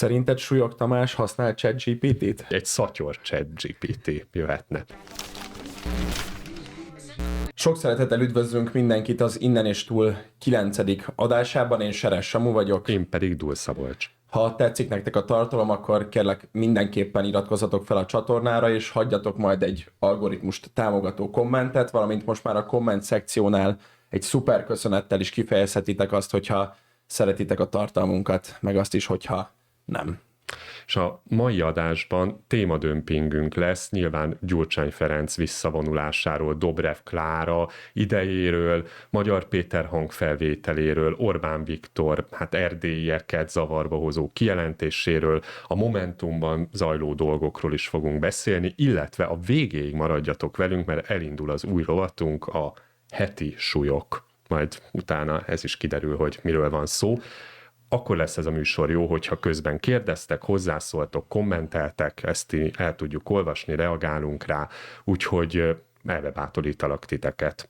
Szerinted Súlyog Tamás használ ChatGPT-t? Egy szatyor ChatGPT jöhetne. Sok szeretettel üdvözlünk mindenkit az Innen és Túl 9. adásában. Én Seres Samu vagyok. Én pedig Dul Szabolcs. Ha tetszik nektek a tartalom, akkor kérlek mindenképpen iratkozzatok fel a csatornára, és hagyjatok majd egy algoritmust támogató kommentet, valamint most már a komment szekciónál egy szuper köszönettel is kifejezhetitek azt, hogyha szeretitek a tartalmunkat, meg azt is, hogyha nem. És a mai adásban témadömpingünk lesz, nyilván Gyurcsány Ferenc visszavonulásáról, Dobrev Klára idejéről, Magyar Péter hangfelvételéről, Orbán Viktor, erdélyieket zavarba hozó kijelentéséről, a Momentumban zajló dolgokról is fogunk beszélni, illetve a végéig maradjatok velünk, mert elindul az új rovatunk, a heti súlyok. Majd utána ez is kiderül, hogy miről van szó. Akkor lesz ez a műsor jó, hogyha közben kérdeztek, hozzászóltok, kommenteltek, ezt el tudjuk olvasni, reagálunk rá, úgyhogy elve bátorítalak titeket.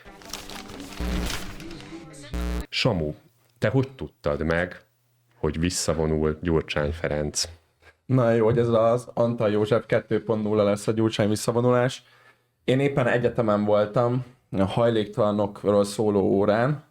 Samu, te hogy tudtad meg, hogy visszavonul Gyurcsány Ferenc? Na jó, hogy ez az Antal József 2.0 lesz a Gyurcsány visszavonulás. Én éppen egyetemen voltam, a hajléktalanokról szóló órán,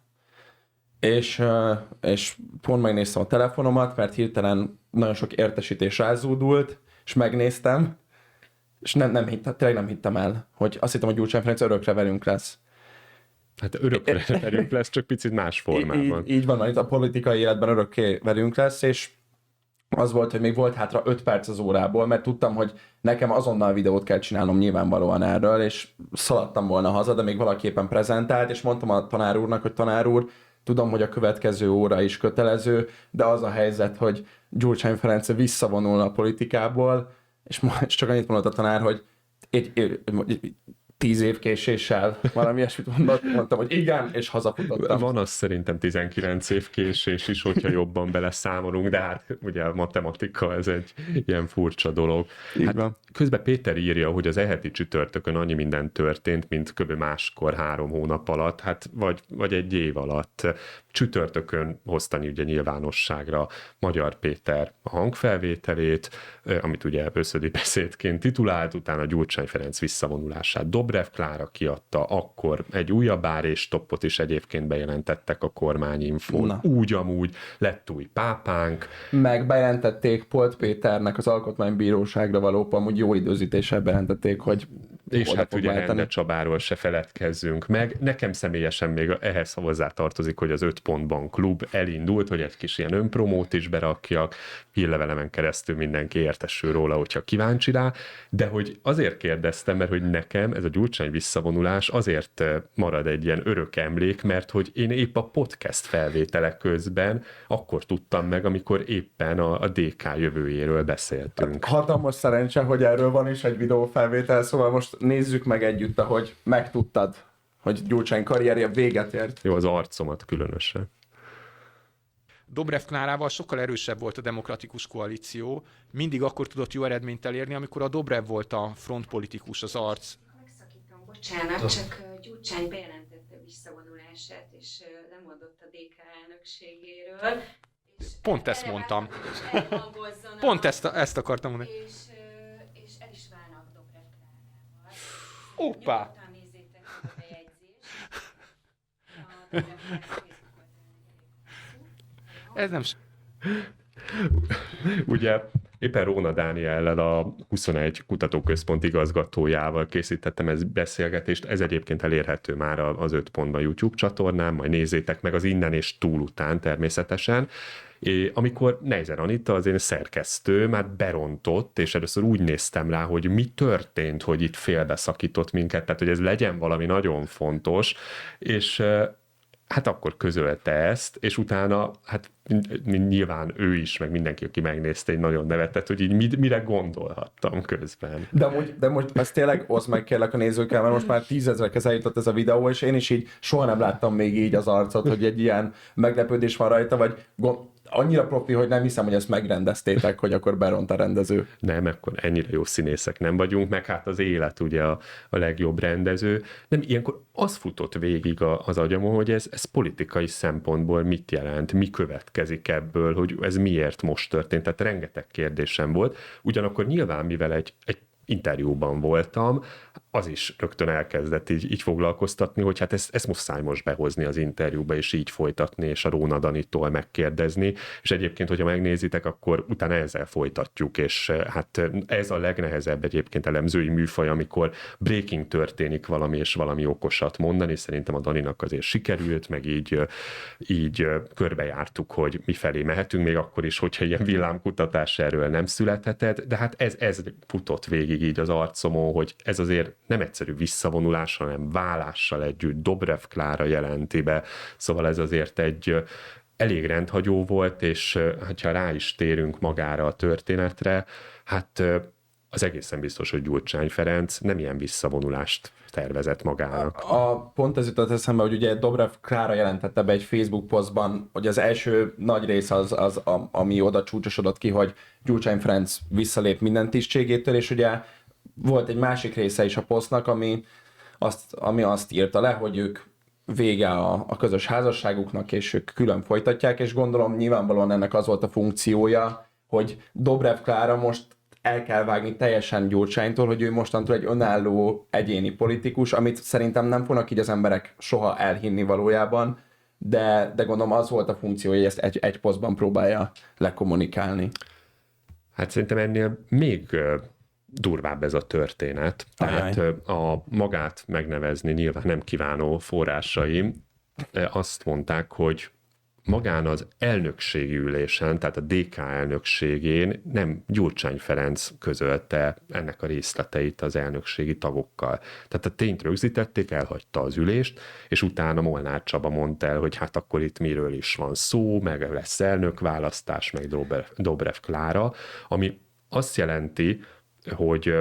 és pont megnéztem a telefonomat, mert hirtelen nagyon sok értesítés rázúdult, és megnéztem, és tényleg nem hittem el, hogy azt hittem, hogy Gyurcsány Ferenc örökre velünk lesz. Hát örökre velünk lesz, csak picit más formában. Így van, itt a politikai életben örökké velünk lesz, és az volt, hogy még volt hátra 5 perc az órából, mert tudtam, hogy nekem azonnal videót kell csinálnom nyilvánvalóan erről, és szaladtam volna haza, de még valaképpen prezentált, és mondtam a tanár úrnak, hogy tanár úr, tudom, hogy a következő óra is kötelező, de az a helyzet, hogy Gyurcsány Ferenc visszavonul a politikából, és csak annyit mondott a tanár, hogy 10 év késéssel valami ilyesmit mondtam, hogy igen, és hazafutottam. Van az szerintem 19 év késés is, hogyha jobban beleszámolunk, de hát ugye a matematika, ez egy ilyen furcsa dolog. Közben Péter írja, hogy az eheti csütörtökön annyi minden történt, mint kb. Máskor 3 hónap alatt, vagy egy év alatt. Csütörtökön hoztani ugye nyilvánosságra Magyar Péter a hangfelvételét, amit ugye összödi beszédként titulált, utána Gyurcsány Ferenc visszavonulását Dobrev Klára kiadta, akkor egy újabb áréstoppot is egyébként bejelentettek a kormányinfón. Úgy-amúgy lett új pápánk. Meg bejelentették Polt Péternek az Alkotmánybíróságra való, amúgy jó időzítéssel bejelentették, hogy és hát ugye Rende Csabáról se feledkezzünk meg. Nekem személyesen még ehhez hozzá tartozik, hogy az 5 pontban klub elindult, hogy egy kis ilyen önpromót is berakjak, hírlevelemen keresztül mindenki értesül róla, hogyha kíváncsi rá, de hogy azért kérdeztem, mert hogy nekem ez a Gyurcsány visszavonulás azért marad egy ilyen örök emlék, mert hogy én épp a podcast felvételek közben akkor tudtam meg, amikor éppen a DK jövőjéről beszéltünk. Hatalmas szerencse, hogy erről van is egy videófelvétel, szóval most nézzük meg együtt, ahogy megtudtad, hogy Gyurcsány karrierje véget ért. Jó, az arcomat különösen. Dobrev Klárával sokkal erősebb volt a demokratikus koalíció, mindig akkor tudott jó eredményt elérni, amikor a Dobrev volt a frontpolitikus, az arc. Megszakítom, bocsánat, csak Gyurcsány bejelentette visszavonulását, és lemondott a DK elnökségéről. Pont ezt mondtam. Pont ezt akartam mondani. És el is válnak Dobrev Klárával. Hoppá! Nyugodtan nézzétek meg a bejegyzést. A Dobrev Klára Ez nem... Ugye éppen Róna Dániellel, a 21 kutatóközpont igazgatójával készítettem ezt beszélgetést, ez egyébként elérhető már az 5 pontban YouTube csatornán, majd nézzétek meg az Innen és Túl után természetesen. Amikor Neiser Anita, az én szerkesztő, már berontott, és először úgy néztem rá, hogy mi történt, hogy itt félbeszakított minket, tehát hogy ez legyen valami nagyon fontos, és hát akkor közölte ezt, és utána, hát nyilván ő is, meg mindenki, aki megnézte, egy nagyon nevetett, hogy így mire gondolhattam közben. De most ezt tényleg oszd meg kérlek a nézőkkel, mert most már 10 000-hez eljutott ez a videó, és én is így soha nem láttam még így az arcot, hogy egy ilyen meglepődés van rajta, vagy annyira profi, hogy nem hiszem, hogy ezt megrendeztétek, hogy akkor beront a rendező. Nem, akkor ennyire jó színészek nem vagyunk, meg hát az élet ugye a legjobb rendező. Nem, ilyenkor az futott végig az agyamon, hogy ez politikai szempontból mit jelent, mi következik ebből, hogy ez miért most történt. Tehát rengeteg kérdésem volt. Ugyanakkor nyilván, mivel egy interjúban voltam, az is rögtön elkezdett így foglalkoztatni, hogy hát ezt muszáj most behozni az interjúba, és így folytatni, és a Róna Danitól megkérdezni, és egyébként, hogyha megnézitek, akkor utána ezzel folytatjuk, és hát ez a legnehezebb egyébként elemzői műfaj, amikor breaking történik valami, és valami okosat mondani, szerintem a Daninak azért sikerült, meg így körbejártuk, hogy mifelé mehetünk, még akkor is, hogyha ilyen villámkutatás erről nem születhetett, de hát ez futott végig így az arcomon, hogy ez azért nem egyszerű visszavonulás, hanem válással együtt Dobrev Klára jelenti be, szóval ez azért egy elég rendhagyó volt, és ha rá is térünk magára a történetre, hát az egészen biztos, hogy Gyurcsány Ferenc nem ilyen visszavonulást tervezett magának. Pont ez jutott eszembe, hogy ugye Dobrev Klára jelentette be egy Facebook posztban, hogy az első nagy rész az ami oda csúcsosodott ki, hogy Gyurcsány Ferenc visszalép minden tisztségétől, és ugye volt egy másik része is a posztnak, ami azt írta le, hogy ők vége a közös házasságuknak, és ők külön folytatják, és gondolom nyilvánvalóan ennek az volt a funkciója, hogy Dobrev Klára most el kell vágni teljesen Gyurcsánytól, hogy ő mostantól egy önálló egyéni politikus, amit szerintem nem fognak így az emberek soha elhinni valójában, de gondolom az volt a funkciója, hogy ezt egy posztban próbálja lekommunikálni. Hát szerintem ennél még durvább ez a történet. Tehát a magát megnevezni nyilván nem kívánó forrásaim azt mondták, hogy magán az elnökségi ülésen, tehát a DK elnökségén nem Gyurcsány Ferenc közölte ennek a részleteit az elnökségi tagokkal. Tehát a tényt rögzítették, elhagyta az ülést, és utána Molnár Csaba mondta el, hogy hát akkor itt miről is van szó, meg lesz elnökválasztás, meg Dobrev Klára, ami azt jelenti, hogy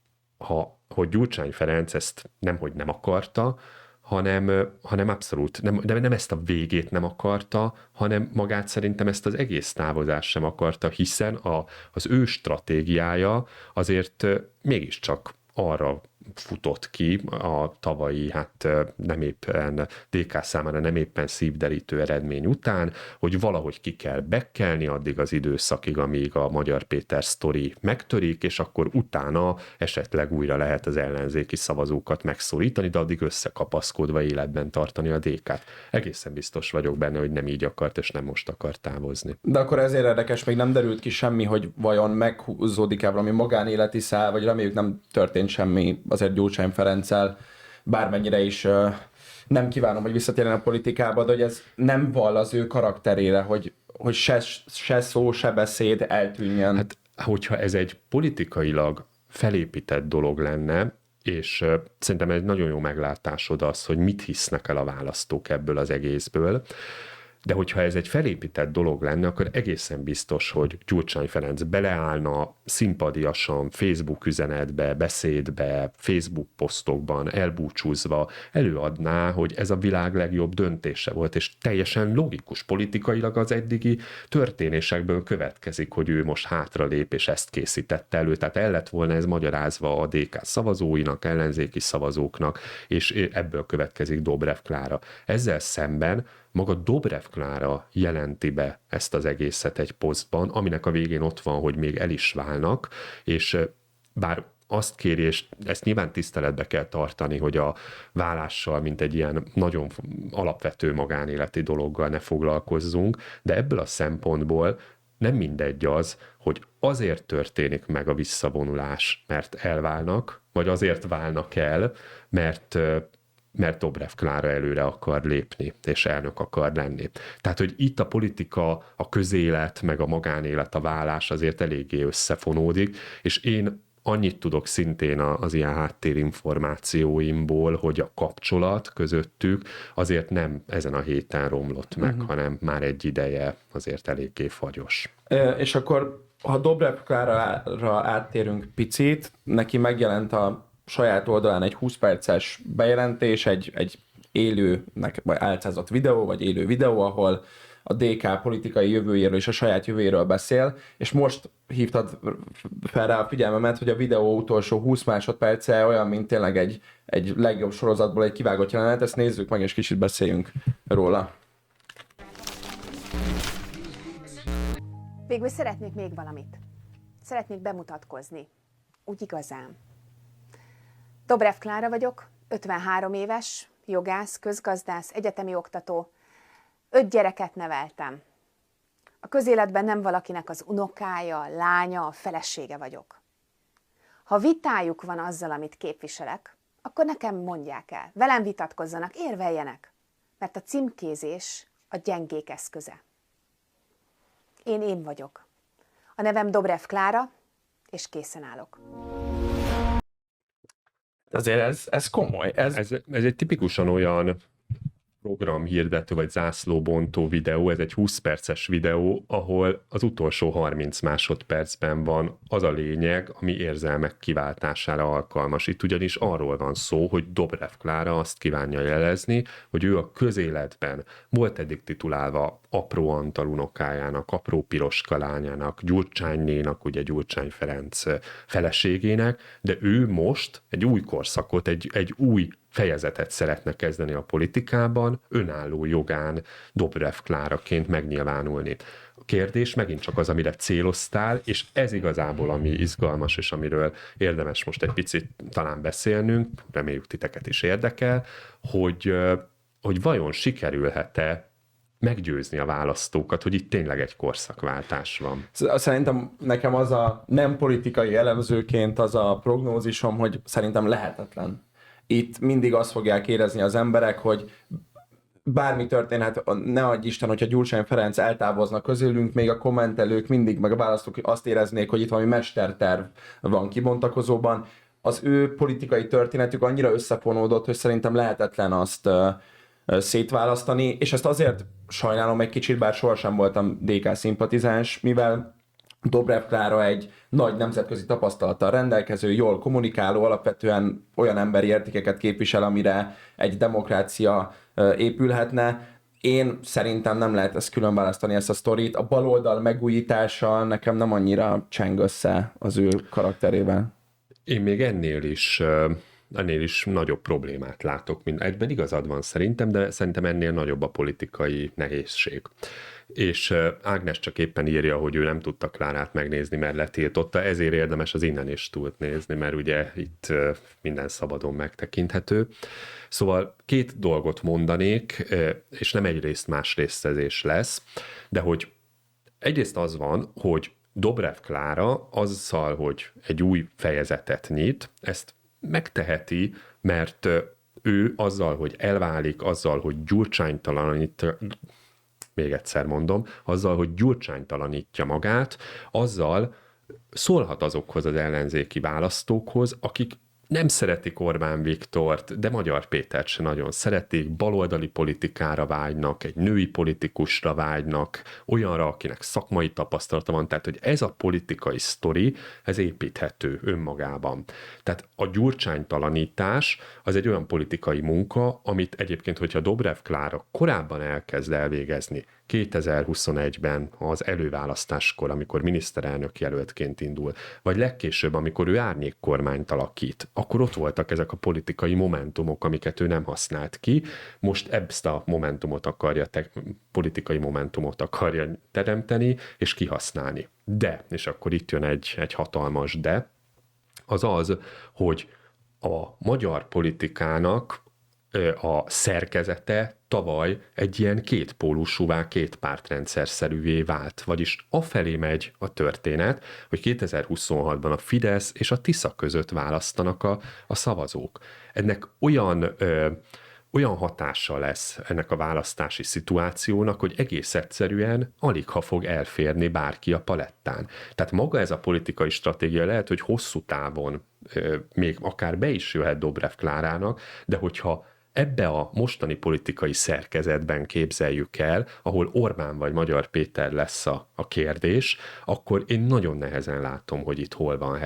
Gyurcsány Ferenc ezt nemhogy nem akarta, hanem abszolút, nem ezt a végét nem akarta, hanem magát szerintem ezt az egész távozást sem akarta, hiszen az ő stratégiája azért mégiscsak arra futott ki a tavalyi, hát nem éppen DK számára nem éppen szívderítő eredmény után, hogy valahogy ki kell bekkelni addig az időszakig, amíg a Magyar Péter sztori megtörik, és akkor utána esetleg újra lehet az ellenzéki szavazókat megszólítani, de addig összekapaszkodva életben tartani a DK-t. Egészen biztos vagyok benne, hogy nem így akart, és nem most akar távozni. De akkor ezért érdekes, még nem derült ki semmi, hogy vajon meghúzódik-e valami magánéleti szál, vagy reméljük nem történt semmi azért Gyurcsány Ferenccel, bármennyire is nem kívánom, hogy visszatérjen a politikába, de hogy ez nem vall az ő karakterére, hogy se szó, se beszéd eltűnjön. Hát, hogyha ez egy politikailag felépített dolog lenne, és szerintem egy nagyon jó meglátásod az, hogy mit hisznek el a választók ebből az egészből, de hogyha ez egy felépített dolog lenne, akkor egészen biztos, hogy Gyurcsány Ferenc beleállna szimpadiasan Facebook üzenetbe, beszédbe, Facebook posztokban, elbúcsúzva, előadná, hogy ez a világ legjobb döntése volt, és teljesen logikus politikailag az eddigi történésekből következik, hogy ő most hátralép, és ezt készítette elő. Tehát el lett volna ez magyarázva a DK szavazóinak, ellenzéki szavazóknak, és ebből következik Dobrev Klára. Ezzel szemben maga Dobrev Klára jelenti be ezt az egészet egy posztban, aminek a végén ott van, hogy még el is válnak, és bár azt kéri, és ezt nyilván tiszteletbe kell tartani, hogy a válással, mint egy ilyen nagyon alapvető magánéleti dologgal ne foglalkozzunk, de ebből a szempontból nem mindegy az, hogy azért történik meg a visszavonulás, mert elválnak, vagy azért válnak el, mert Dobrev Klára előre akar lépni, és elnök akar lenni. Tehát, hogy itt a politika, a közélet, meg a magánélet, a vállás azért eléggé összefonódik, és én annyit tudok szintén az ilyen háttérinformációimból, hogy a kapcsolat közöttük azért nem ezen a héten romlott meg, hanem már egy ideje azért eléggé fagyos. És akkor, ha Dobrev Klárára áttérünk picit, neki megjelent a saját oldalán egy 20 perces bejelentés, egy élő, vagy álcázott videó, vagy élő videó, ahol a DK politikai jövőjéről és a saját jövőjéről beszél, és most hívtad fel rá a figyelmemet, hogy a videó utolsó 20 másodperce olyan, mint tényleg egy legjobb sorozatból egy kivágott jelenet, ezt nézzük meg, és kicsit beszéljünk róla. Végül szeretnék még valamit. Szeretnék bemutatkozni. Úgy igazán. Dobrev Klára vagyok, 53 éves, jogász, közgazdász, egyetemi oktató. 5 gyereket neveltem. A közéletben nem valakinek az unokája, lánya, a felesége vagyok. Ha vitájuk van azzal, amit képviselek, akkor nekem mondják el. Velem vitatkozzanak, érveljenek. Mert a címkézés a gyengék eszköze. Én vagyok. A nevem Dobrev Klára, és készen állok. Azért ez komoly. Ez egy tipikusan olyan programhirdető vagy zászlóbontó videó, ez egy 20 perces videó, ahol az utolsó 30 másodpercben van az a lényeg, ami érzelmek kiváltására alkalmas. Itt ugyanis arról van szó, hogy Dobrev Klára azt kívánja jelezni, hogy ő a közéletben volt eddig titulálva apró Antal unokájának, apró Piroska lányának, Gyurcsánynénak, ugye Gyurcsány Ferenc feleségének, de ő most egy új korszakot, egy új fejezetet szeretne kezdeni a politikában, önálló jogán Dobrev Kláraként megnyilvánulni. A kérdés megint csak az, amire céloztál, és ez igazából ami izgalmas, és amiről érdemes most egy picit talán beszélnünk, reméljük titeket is érdekel, hogy vajon sikerülhet-e meggyőzni a választókat, hogy itt tényleg egy korszakváltás van. Szerintem nekem az a nem politikai elemzőként az a prognózisom, hogy szerintem lehetetlen. Itt mindig azt fogják érezni az emberek, hogy bármi történhet, ne adj Isten, hogyha Gyurcsány Ferenc eltávozna közülünk, még a kommentelők mindig, meg a választók azt éreznék, hogy itt valami mesterterv van kibontakozóban. Az ő politikai történetük annyira összefonódott, hogy szerintem lehetetlen azt szétválasztani, és ezt azért sajnálom egy kicsit, bár sohasem voltam DK szimpatizáns, mivel Dobrev Klára egy nagy nemzetközi tapasztalattal rendelkező, jól kommunikáló, alapvetően olyan emberi értékeket képvisel, amire egy demokrácia épülhetne. Én szerintem nem lehet ezt külön választani, ezt a sztorit. A baloldal megújítása nekem nem annyira cseng össze az ő karakterével. Én még ennél is nagyobb problémát látok, mint egyben igazad van szerintem, de szerintem ennél nagyobb a politikai nehézség. És Ágnes csak éppen írja, hogy ő nem tudta Klárát megnézni, mert letiltotta, ezért érdemes az Innen is túlt nézni, mert ugye itt minden szabadon megtekinthető. Szóval 2 dolgot mondanék, és nem egyrészt más részezés lesz, de hogy egyrészt az van, hogy Dobrev Klára azzal, hogy egy új fejezetet nyit, ezt megteheti, mert ő azzal, hogy elválik, azzal, hogy gyurcsánytalanítja magát, azzal szólhat azokhoz az ellenzéki választókhoz, akik nem szeretik Orbán Viktort, de Magyar Pétert se nagyon szeretik, baloldali politikára vágynak, egy női politikusra vágynak, olyanra, akinek szakmai tapasztalata van, tehát hogy ez a politikai sztori, ez építhető önmagában. Tehát a gyurcsánytalanítás az egy olyan politikai munka, amit egyébként, hogyha Dobrev Klára korábban elkezd elvégezni, 2021-ben az előválasztáskor, amikor miniszterelnök jelöltként indul, vagy legkésőbb, amikor ő árnyékkormányt alakít, akkor ott voltak ezek a politikai momentumok, amiket ő nem használt ki. Most ezt a politikai momentumot akarja teremteni, és kihasználni. De, és akkor itt jön egy hatalmas de, az, hogy a magyar politikának a szerkezete tavaly egy ilyen kétpólusúvá, kétpártrendszerszerűvé vált. Vagyis afelé megy a történet, hogy 2026-ban a Fidesz és a Tisza között választanak a szavazók. Ennek olyan hatása lesz ennek a választási szituációnak, hogy egész egyszerűen aligha fog elférni bárki a palettán. Tehát maga ez a politikai stratégia lehet, hogy hosszú távon még akár be is jöhet Dobrev Klárának, de hogyha ebbe a mostani politikai szerkezetben képzeljük el, ahol Orbán vagy Magyar Péter lesz a kérdés, akkor én nagyon nehezen látom, hogy itt hol van helye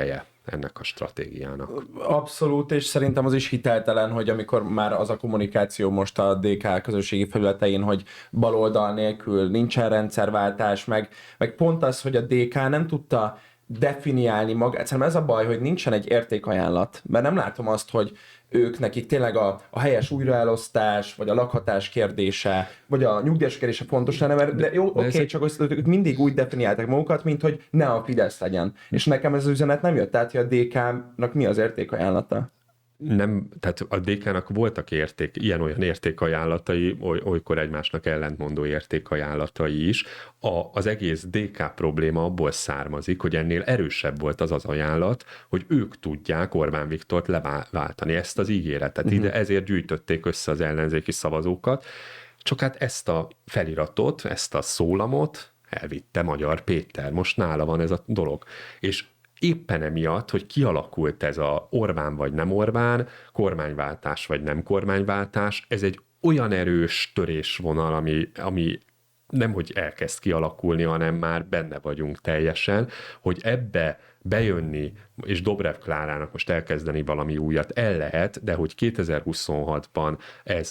ennek a stratégiának. Abszolút, és szerintem az is hiteltelen, hogy amikor már az a kommunikáció most a DK közösségi felületein, hogy baloldal nélkül nincsen rendszerváltás, meg pont az, hogy a DK nem tudta definiálni magát. Szerintem ez a baj, hogy nincsen egy értékajánlat, mert nem látom azt, hogy nekik tényleg a helyes újraelosztás, vagy a lakhatás kérdése, vagy a nyugdíjas kérdése fontos lenne, mert de jó, oké, csak ők mindig úgy definiálták magukat, mint hogy ne a Fidesz legyen. És nekem ez az üzenet nem jött át, hogy a DK-nak mi az értékajánlata. Nem, tehát a DK-nak voltak ilyen-olyan értékajánlatai, olykor egymásnak ellentmondó értékajánlatai is. Az egész DK probléma abból származik, hogy ennél erősebb volt az ajánlat, hogy ők tudják Orbán Viktort leváltani, ezt az ígéretet. Ide ezért gyűjtötték össze az ellenzéki szavazókat, csak hát ezt a feliratot, ezt a szólamot elvitte Magyar Péter. Most nála van ez a dolog. És éppen emiatt, hogy kialakult ez a Orbán vagy nem Orbán, kormányváltás vagy nem kormányváltás, ez egy olyan erős törésvonal, ami nem hogy elkezd kialakulni, hanem már benne vagyunk teljesen, hogy ebbe bejönni, és Dobrev Klárának most elkezdeni valami újat el lehet, de hogy 2026-ban ez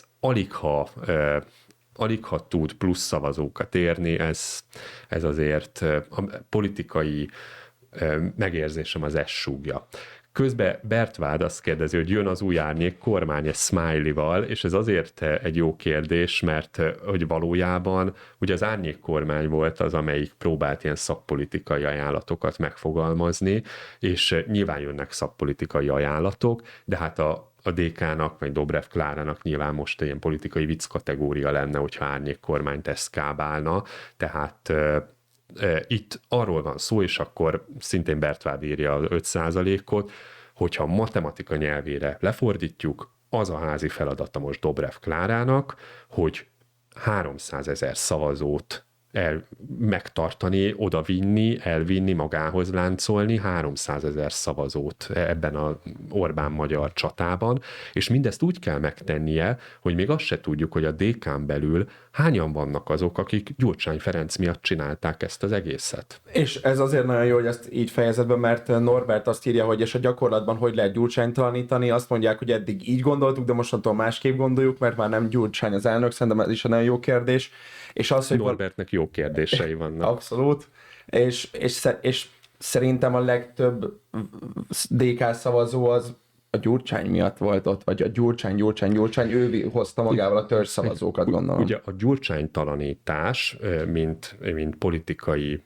aligha tud plusz szavazókat érni, ez azért a politikai megérzésem az ezt súgja. Közben Bertvád azt kérdezi, hogy jön az új árnyék kormány egy smiley-val, és ez azért egy jó kérdés, mert hogy valójában ugye az árnyék kormány volt az, amelyik próbált ilyen szakpolitikai ajánlatokat megfogalmazni, és nyilván jönnek szakpolitikai ajánlatok, de hát a DK-nak, vagy Dobrev Klárának nyilván most ilyen politikai vicc kategória lenne, hogyha árnyék kormányt eszkábálna, tehát itt arról van szó, és akkor szintén Bertvád írja az 5%-ot, hogyha matematika nyelvére lefordítjuk, az a házi feladata most Dobrev Klárának, hogy 300 000 szavazót megtartani, odavinni, elvinni, magához láncolni 300 000 szavazót ebben az Orbán-magyar csatában, és mindezt úgy kell megtennie, hogy még azt se tudjuk, hogy a DK-n belül hányan vannak azok, akik Gyurcsány Ferenc miatt csinálták ezt az egészet. És ez azért nagyon jó, hogy ezt így fejezed be, mert Norbert azt írja, hogy és a gyakorlatban hogy lehet Gyurcsánytalanítani, azt mondják, hogy eddig így gondoltuk, de mostantól másképp gondoljuk, mert már nem Gyurcsány az elnök, szerintem ez is egy nagyon jó kérdés. És az, hogy Norbertnek jó kérdései vannak. Abszolút. És szerintem a legtöbb DK szavazó az a Gyurcsány miatt volt ott, vagy a Gyurcsány, ő hozta magával a törzs szavazókat, gondolom. Ugye a gyurcsánytalanítás, mint politikai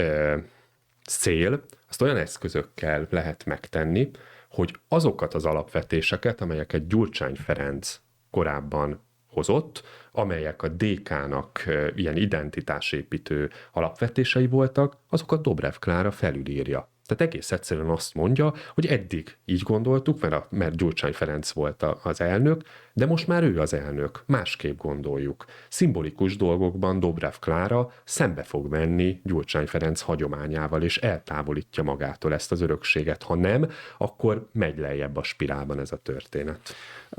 cél, azt olyan eszközökkel lehet megtenni, hogy azokat az alapvetéseket, amelyeket Gyurcsány Ferenc korábban hozott, amelyek a DK-nak ilyen identitásépítő alapvetései voltak, azokat Dobrev Klára felülírja. Tehát egész egyszerűen azt mondja, hogy eddig így gondoltuk, mert Gyurcsány Ferenc volt az elnök, de most már ő az elnök, másképp gondoljuk. Szimbolikus dolgokban Dobrev Klára szembe fog menni Gyurcsány Ferenc hagyományával, és eltávolítja magától ezt az örökséget. Ha nem, akkor megy lejjebb a spirálban ez a történet.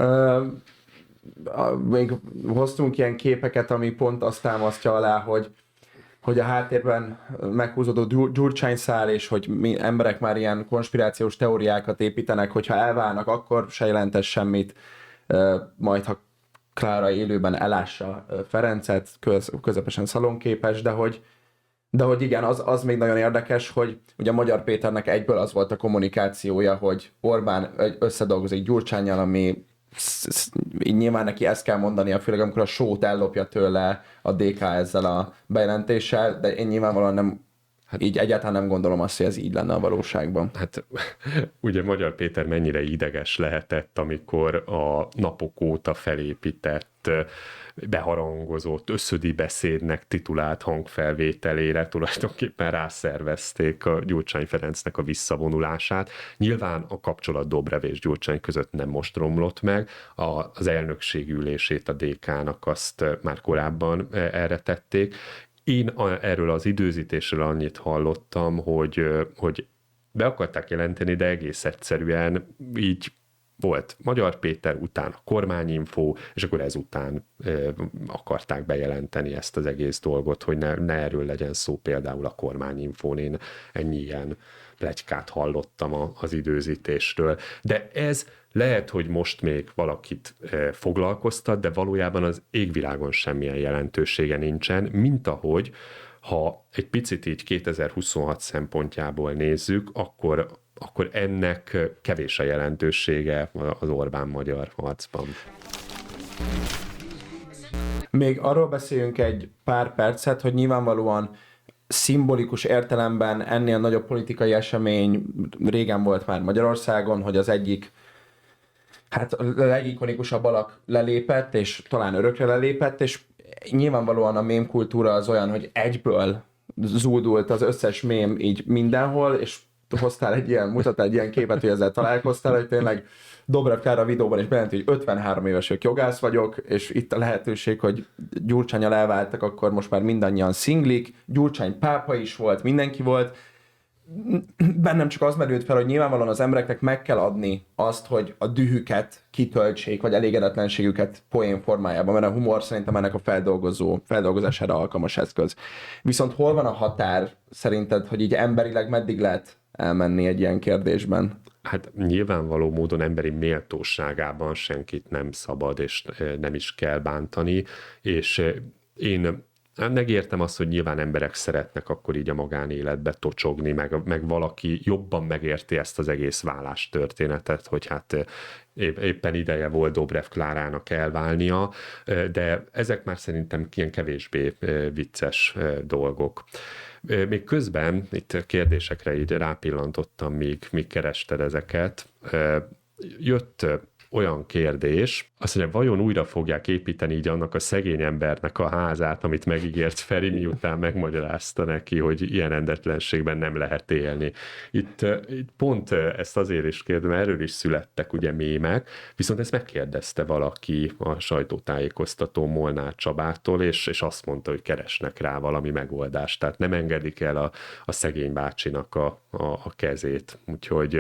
Még hoztunk ilyen képeket, ami pont azt támasztja alá, hogy a háttérben meghúzódó Gyurcsány-szál, és hogy emberek már ilyen konspirációs teóriákat építenek, hogyha elválnak, akkor se jelent ez semmit, majd ha Klára élőben elássa Ferencet, közepesen szalonképes, de hogy igen, az még nagyon érdekes, hogy ugye Magyar Péternek egyből az volt a kommunikációja, hogy Orbán összedolgozik Gyurcsánnyal, ami nyilván neki ezt kell mondania, főleg amikor a sót ellopja tőle a DK ezzel a bejelentéssel, de én nyilvánvalóan nem, így egyáltalán nem gondolom azt, hogy ez így lenne a valóságban. Hát ugye Magyar Péter mennyire ideges lehetett, amikor a napok óta felépített, beharangozott, összödi beszédnek titulált hangfelvételére tulajdonképpen rászervezték a Gyurcsány Ferencnek a visszavonulását. Nyilván a kapcsolat Dobrev és Gyurcsány között nem most romlott meg, az elnökség ülését a DK-nak azt már korábban erre tették. Én erről az időzítésről annyit hallottam, hogy be akarták jelenteni, de egész egyszerűen így volt Magyar Péter, utána Kormányinfó, és akkor ezután akarták bejelenteni ezt az egész dolgot, hogy ne erről legyen szó például a Kormányinfón. Én ennyi ilyen pletykát hallottam az időzítésről. De ez lehet, hogy most még valakit foglalkoztat, de valójában az égvilágon semmilyen jelentősége nincsen, mint ahogy, ha egy picit így 2026 szempontjából nézzük, akkor ennek kevés a jelentősége az Orbán-magyar harcban. Még arról beszéljünk egy pár percet, hogy nyilvánvalóan szimbolikus értelemben ennél nagyobb politikai esemény régen volt már Magyarországon, hogy az egyik, hát a legikonikusabb alak lelépett, és talán örökre lelépett, és nyilvánvalóan a mém kultúra az olyan, hogy egyből zúdult az összes mém így mindenhol, és mutattál egy ilyen képet, hogy ezzel találkoztál, hogy tényleg Dobrev Klára videóban is bejelenti, hogy 53 éves jogász vagyok, és itt a lehetőség, hogy Gyurcsánnyal elváltak, akkor most már mindannyian szinglik, Gyurcsány pápa is volt, mindenki volt. Bennem csak az merült fel, hogy nyilvánvalóan az embereknek meg kell adni azt, hogy a dühüket kitöltsék, vagy elégedetlenségüket poén formájában, mert a humor szerintem ennek a feldolgozására alkalmas eszköz. Viszont hol van a határ szerinted, hogy így emberileg meddig lehet elmenni egy ilyen kérdésben? Hát nyilvánvaló módon emberi méltóságában senkit nem szabad, és nem is kell bántani, és én megértem azt, hogy nyilván emberek szeretnek akkor így a magánéletbe tocsogni, meg valaki jobban megérti ezt az egész válás történetet, hogy hát éppen ideje volt Dobrev Klárának elválnia, de ezek már szerintem ilyen kevésbé vicces dolgok. Még közben itt kérdésekre így rápillantottam, míg kerested ezeket. Jött olyan kérdés, azt mondja, vajon újra fogják építeni így annak a szegény embernek a házát, amit megígért Feri, miután megmagyarázta neki, hogy ilyen rendetlenségben nem lehet élni. Itt pont ezt azért is kérdem, erről is születtek ugye mémek, viszont ezt megkérdezte valaki a sajtótájékoztató Molnár Csabától, és azt mondta, hogy keresnek rá valami megoldást, tehát nem engedik el a szegény bácsinak a kezét. Úgyhogy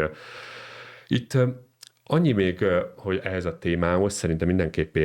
itt annyi még, hogy ehhez a témához szerintem mindenképp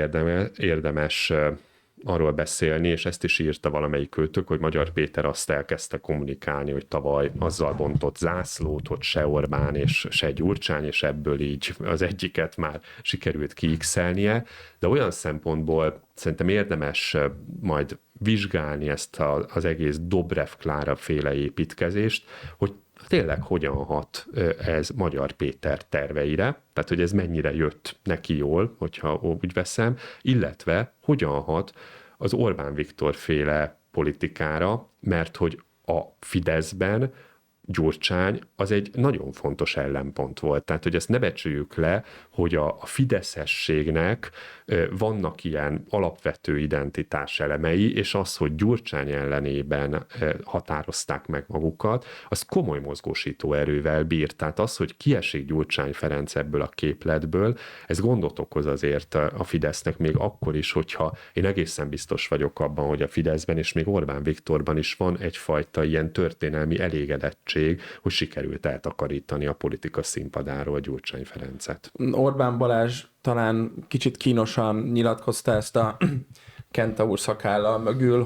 érdemes arról beszélni, és ezt is írta valamelyik költők, hogy Magyar Péter azt elkezdte kommunikálni, hogy tavaly azzal bontott zászlót, hogy se Orbán és se Gyurcsány, és ebből így az egyiket már sikerült kiixelnie, de olyan szempontból szerintem érdemes majd vizsgálni ezt az egész Dobrev Klára féle építkezést, hogy tényleg hogyan hat ez Magyar Péter terveire, tehát hogy ez mennyire jött neki jól, hogyha úgy veszem, illetve hogyan hat az Orbán Viktor féle politikára, mert hogy a Fideszben Gyurcsány az egy nagyon fontos ellenpont volt. Tehát, hogy ezt ne becsüljük le, hogy a fideszességnek vannak ilyen alapvető identitás elemei, és az, hogy Gyurcsány ellenében határozták meg magukat, az komoly mozgósító erővel bír. Tehát az, hogy kiesik Gyurcsány Ferenc ebből a képletből, ez gondot okoz azért a Fidesznek még akkor is, hogyha én egészen biztos vagyok abban, hogy a Fideszben és még Orbán Viktorban is van egyfajta ilyen történelmi elégedettség, hogy sikerült eltakarítani a politika színpadáról Gyurcsány Ferencet. Orbán Balázs talán kicsit kínosan nyilatkozta ezt a kentaur szakállal mögül,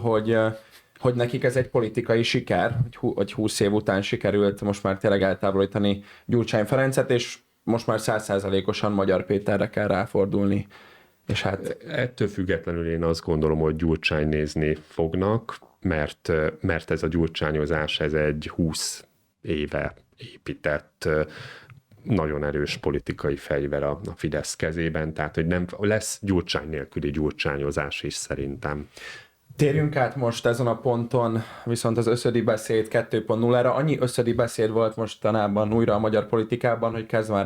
hogy nekik ez egy politikai siker, hogy 20 év után sikerült most már tényleg eltávolítani Gyurcsány Ferencet, és most már 100%-osan Magyar Péterre kell ráfordulni. És hát... Ettől függetlenül én azt gondolom, hogy Gyurcsány nézni fognak, mert ez a gyurcsányozás, ez egy 20 éve épített nagyon erős politikai fegyver a Fidesz kezében, tehát hogy nem lesz Gyurcsány nélküli gyurcsányozás is szerintem. Térjünk át most ezen a ponton viszont az összödi beszéd 2.0-ra. Annyi összödi beszéd volt mostanában újra a magyar politikában, hogy kezd már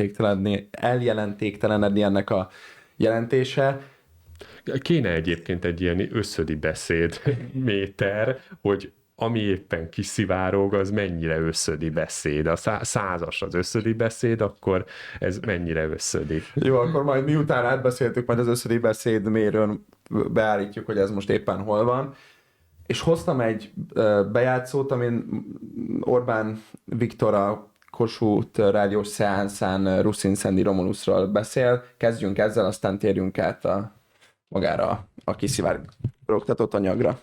eljelentéktelenedni ennek a jelentése. Kéne egyébként egy ilyen összödi beszéd méter, hogy ami éppen kiszivárog, az mennyire összödi beszéd. A 100-as az összödi beszéd, akkor ez mennyire összödi. Jó, akkor majd miután átbeszéltük, majd az összödi beszéd mérőn beállítjuk, hogy ez most éppen hol van. És hoztam egy bejátszót, amin Orbán Viktor a Kossuth rádiós szeánszán Ruszin Szendi Romulusról beszél. Kezdjünk ezzel, aztán térjünk át magára a kiszivárogtatott anyagra.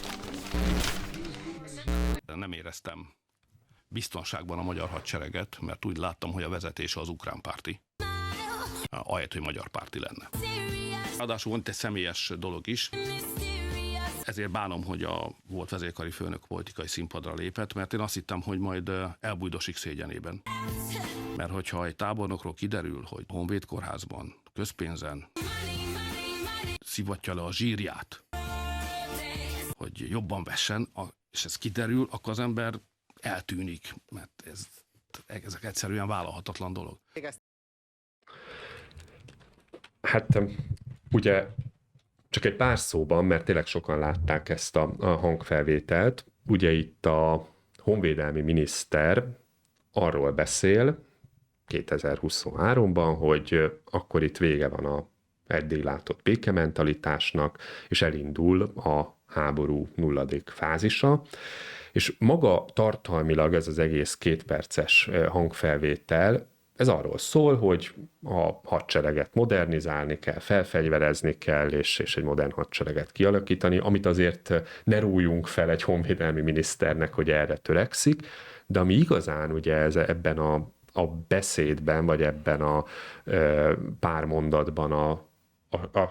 Nem éreztem biztonságban a magyar hadsereget, mert úgy láttam, hogy a vezetése az ukrán párti, ahelyett, hogy magyar párti lenne. Ráadásul van egy személyes dolog is, ezért bánom, hogy a volt vezérkari főnök politikai színpadra lépett, mert én azt hittem, hogy majd elbújdosik szégyenében. Mert hogyha egy tábornokról kiderül, hogy Honvéd kórházban, közpénzen szivatja le a zsírját, hogy jobban vessen, és ez kiderül, akkor az ember eltűnik, mert ezek egyszerűen vállalhatatlan dolog. Hát ugye csak egy pár szóban, mert tényleg sokan látták ezt a hangfelvételt. Ugye itt a honvédelmi miniszter arról beszél 2023-ban, hogy akkor itt vége van a eddig látott békementalitásnak, és elindul a háború nulladik fázisa. És maga tartalmilag ez az egész 2 perces hangfelvétel, ez arról szól, hogy a hadsereget modernizálni kell, felfegyverezni kell, és egy modern hadsereget kialakítani, amit azért ne rójunk fel egy honvédelmi miniszternek, hogy erre törekszik, de ami igazán ugye ebben a beszédben, vagy ebben a pár mondatban a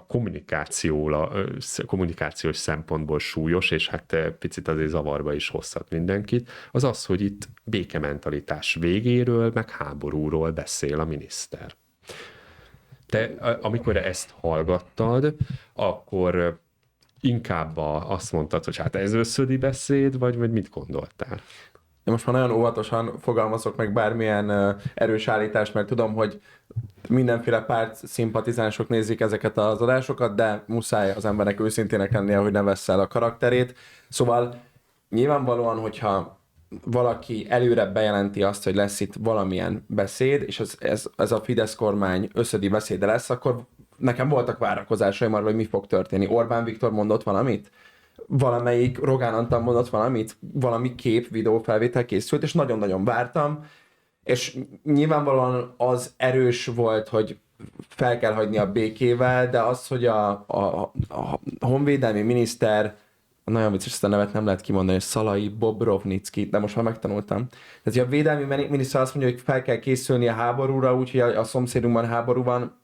kommunikációs szempontból súlyos, és hát picit azért zavarba is hozhat mindenkit, az az, hogy itt békementalitás végéről, meg háborúról beszél a miniszter. Te, amikor ezt hallgattad, akkor inkább azt mondtad, hogy hát ez összödi beszéd, vagy mit gondoltál? Én most már nagyon óvatosan fogalmazok meg bármilyen erős állítást, mert tudom, hogy mindenféle párt szimpatizánsok nézik ezeket az adásokat, de muszáj az embernek őszintének lennie, hogy ne vessz el a karakterét. Szóval nyilvánvalóan, hogyha valaki előre bejelenti azt, hogy lesz itt valamilyen beszéd, és ez a Fidesz kormány összödi beszéde lesz, akkor nekem voltak várakozásaim arra, hogy mi fog történni. Orbán Viktor mondott valamit? Valamelyik Rogán Antal mondott valamit? Valami videó felvétel készült, és nagyon-nagyon vártam, és nyilvánvalóan az erős volt, hogy fel kell hagyni a békével, de az, hogy a honvédelmi miniszter, nagyon vicces, ezt a nevet nem lehet kimondani, Szalai Bobrovnicki, de most már megtanultam. Tehát, hogy a védelmi miniszter azt mondja, hogy fel kell készülni a háborúra, úgyhogy a szomszédunkban háború van.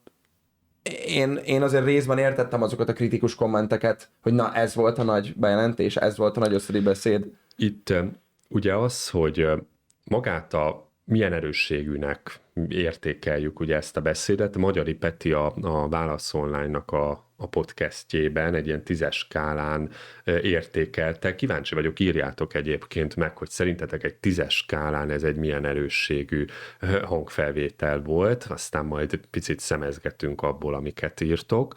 Én azért részben értettem azokat a kritikus kommenteket, hogy na, ez volt a nagy bejelentés, ez volt a nagy összödi beszéd. Itt ugye az, hogy magát milyen erősségűnek értékeljük ugye ezt a beszédet. Magyari Peti a Válasz Online-nak a podcastjében egy ilyen 10-es skálán értékelte. Kíváncsi vagyok, írjátok egyébként meg, hogy szerintetek egy 10-es skálán ez egy milyen erősségű hangfelvétel volt, aztán majd picit szemezgetünk abból, amiket írtok.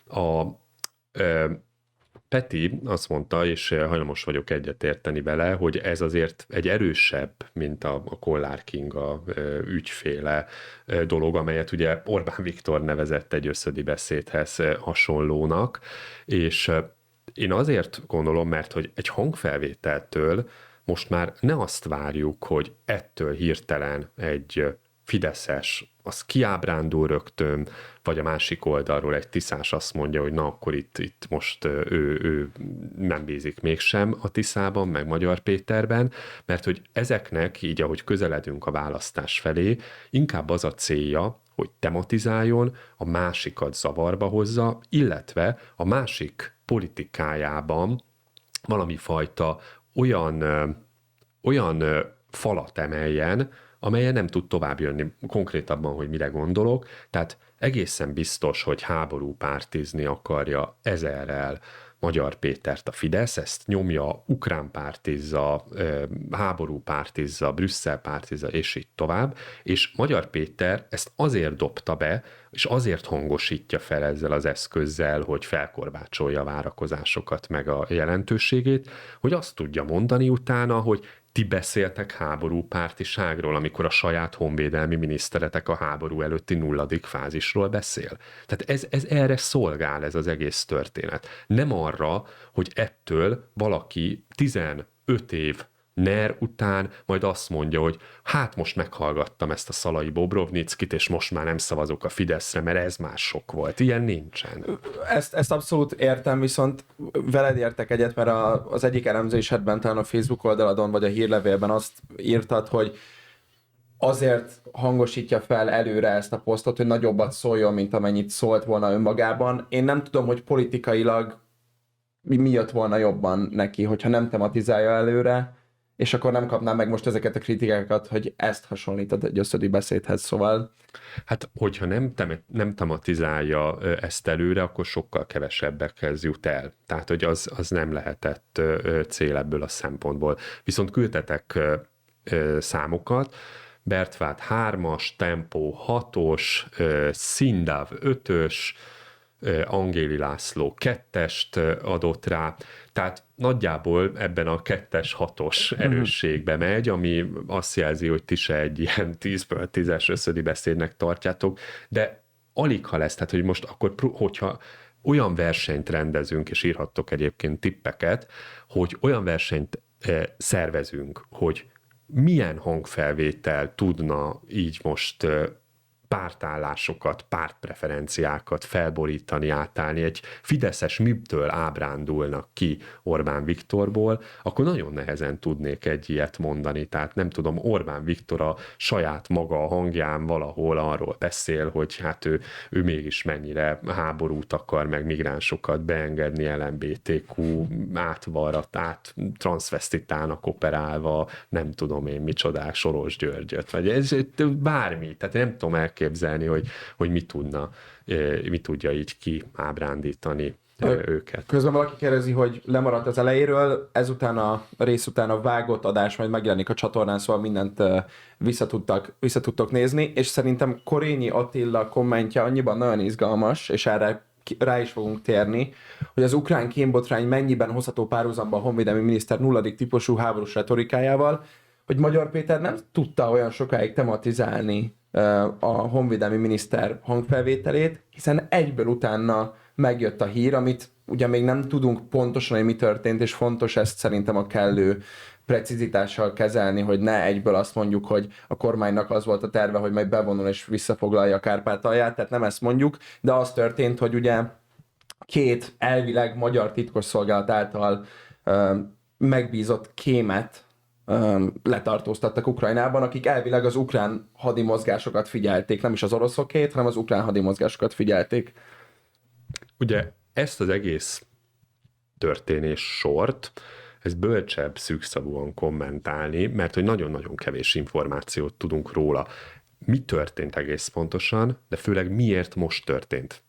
Peti azt mondta, és hajlamos vagyok egyetérteni vele, hogy ez azért egy erősebb, mint a Kollár Kinga ügyféle dolog, amelyet ugye Orbán Viktor nevezett egy összödi beszédhez hasonlónak, és én azért gondolom, mert hogy egy hangfelvételtől most már ne azt várjuk, hogy ettől hirtelen egy fideszes, az kiábrándul rögtön, vagy a másik oldalról egy tiszás azt mondja, hogy na, akkor itt most ő nem bízik mégsem a Tiszában, meg Magyar Péterben, mert hogy ezeknek így, ahogy közeledünk a választás felé, inkább az a célja, hogy tematizáljon, a másikat zavarba hozza, illetve a másik politikájában valami fajta olyan falat emeljen, amelyen nem tud tovább jönni, konkrétabban, hogy mire gondolok. Tehát egészen biztos, hogy háborúpártizni akarja ezerrel Magyar Pétert a Fidesz, ezt nyomja, ukrán pártizza, háború pártizza, Brüsszel pártizza, és így tovább, és Magyar Péter ezt azért dobta be, és azért hangosítja fel ezzel az eszközzel, hogy felkorbácsolja a várakozásokat meg a jelentőségét, hogy azt tudja mondani utána, hogy ti beszéltek háborúpártiságról, amikor a saját honvédelmi miniszteretek a háború előtti nulladik fázisról beszél. Tehát ez erre szolgál ez az egész történet. Nem arra, hogy ettől valaki 15 év NER után majd azt mondja, hogy hát most meghallgattam ezt a Szalai Bobrovnickit, és most már nem szavazok a Fideszre, mert ez már sok volt. Ilyen nincsen. Ezt abszolút értem, viszont veled értek egyet, mert az egyik elemzésedben, talán a Facebook oldaladon, vagy a hírlevélben azt írtad, hogy azért hangosítja fel előre ezt a posztot, hogy nagyobbat szóljon, mint amennyit szólt volna önmagában. Én nem tudom, hogy politikailag mi jött volna jobban neki, hogyha nem tematizálja előre, és akkor nem kapná meg most ezeket a kritikákat, hogy ezt hasonlítod egy összödi beszédhez, szóval... Hát, hogyha nem tematizálja ezt előre, akkor sokkal kevesebbekhez jut el. Tehát, hogy az nem lehetett cél ebből a szempontból. Viszont küldtetek számokat, Bertfát 3-as, Tempó 6-os, Szindáv 5-ös, Angéli László 2-est adott rá, tehát nagyjából ebben a 2-6-os erősségbe megy, ami azt jelzi, hogy ti se egy ilyen 10-ből 10-es összödi beszédnek tartjátok, de alig ha lesz, tehát hogy most akkor, hogyha olyan versenyt rendezünk, és írhattok egyébként tippeket, hogy olyan versenyt szervezünk, hogy milyen hangfelvétel tudna így most pártállásokat, pártpreferenciákat felborítani, átállni, egy fideszes MIB-től ábrándulnak ki Orbán Viktorból, akkor nagyon nehezen tudnék egy ilyet mondani. Tehát nem tudom, Orbán Viktor a saját maga hangján valahol arról beszél, hogy hát ő mégis mennyire háborút akar, meg migránsokat beengedni, LMBTQ átvarrat, transzvesztitának operálva, nem tudom én micsodák, Soros Györgyöt, vagy ez bármi, tehát nem tudom elképzelni, hogy mi tudja így kiábrándítani őket. Közben valaki kérdezi, hogy lemaradt az elejéről, ezután a rész után a vágott adás majd megjelenik a csatornán, szóval mindent vissza tudtok nézni, és szerintem Korényi Attila kommentje annyiban nagyon izgalmas, és erre rá is fogunk térni, hogy az ukrán kémbotrány mennyiben hozható párhuzamba a honvédelmi miniszter nulladik típusú háborús retorikájával, hogy Magyar Péter nem tudta olyan sokáig tematizálni a honvédelmi miniszter hangfelvételét, hiszen egyből utána megjött a hír, amit ugye még nem tudunk pontosan, hogy mi történt, és fontos ezt szerintem a kellő precizitással kezelni, hogy ne egyből azt mondjuk, hogy a kormánynak az volt a terve, hogy majd bevonul és visszafoglalja a Kárpátalját, tehát nem ezt mondjuk, de az történt, hogy ugye két elvileg magyar titkosszolgálat által megbízott kémet letartóztattak Ukrajnában, akik elvileg az ukrán hadimozgásokat figyelték, nem is az oroszokét, hanem az ukrán hadimozgásokat figyelték. Ugye ezt az egész történés sort, ez bölcsebb szűkszavúan kommentálni, mert hogy nagyon-nagyon kevés információt tudunk róla. Mi történt egész pontosan, de főleg miért most történt.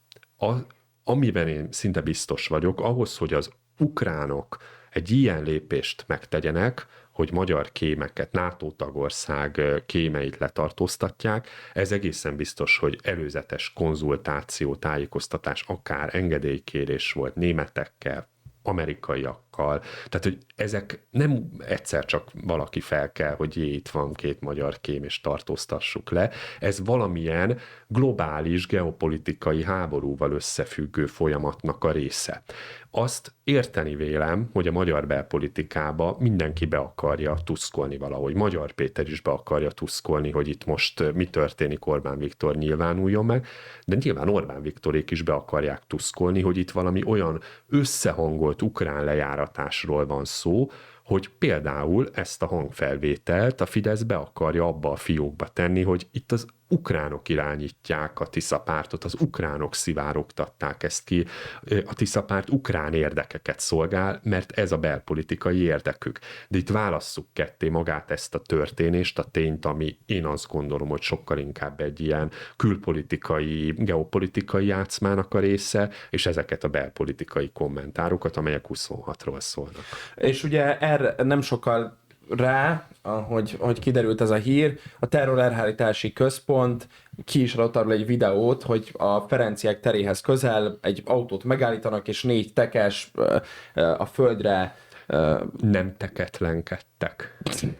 Amiben én szinte biztos vagyok, ahhoz, hogy az ukránok egy ilyen lépést megtegyenek, hogy magyar kémeket, NATO tagország kémeit letartóztatják, ez egészen biztos, hogy előzetes konzultáció, tájékoztatás, akár engedélykérés volt németekkel, amerikaiakkal. Tehát, hogy ezek nem egyszer csak valaki fel kell, hogy itt van két magyar kém, és tartóztassuk le. Ez valamilyen globális geopolitikai háborúval összefüggő folyamatnak a része. Azt érteni vélem, hogy a magyar belpolitikába mindenki be akarja tuszkolni valahogy. Magyar Péter is be akarja tuszkolni, hogy itt most mi történik, Orbán Viktor nyilvánuljon meg, de nyilván Orbán Viktorék is be akarják tuszkolni, hogy itt valami olyan összehangolt ukrán lejáratásról van szó, hogy például ezt a hangfelvételt a Fidesz be akarja abba a fiókba tenni, hogy itt az ukránok irányítják a Tisza pártot, az ukránok szivárogtatták ezt ki, a Tisza párt ukrán érdekeket szolgál, mert ez a belpolitikai érdekük. De itt válasszuk ketté magát ezt a történést, a tényt, ami én azt gondolom, hogy sokkal inkább egy ilyen külpolitikai, geopolitikai játszmának a része, és ezeket a belpolitikai kommentárokat, amelyek 26-ról szólnak. És ugye erre nem sokkal rá, hogy kiderült ez a hír, a Terror Elhárítási Központ ki is adott arról egy videót, hogy a Ferenciek teréhez közel egy autót megállítanak, és 4 tekes a földre... Nem teketlenkedtek.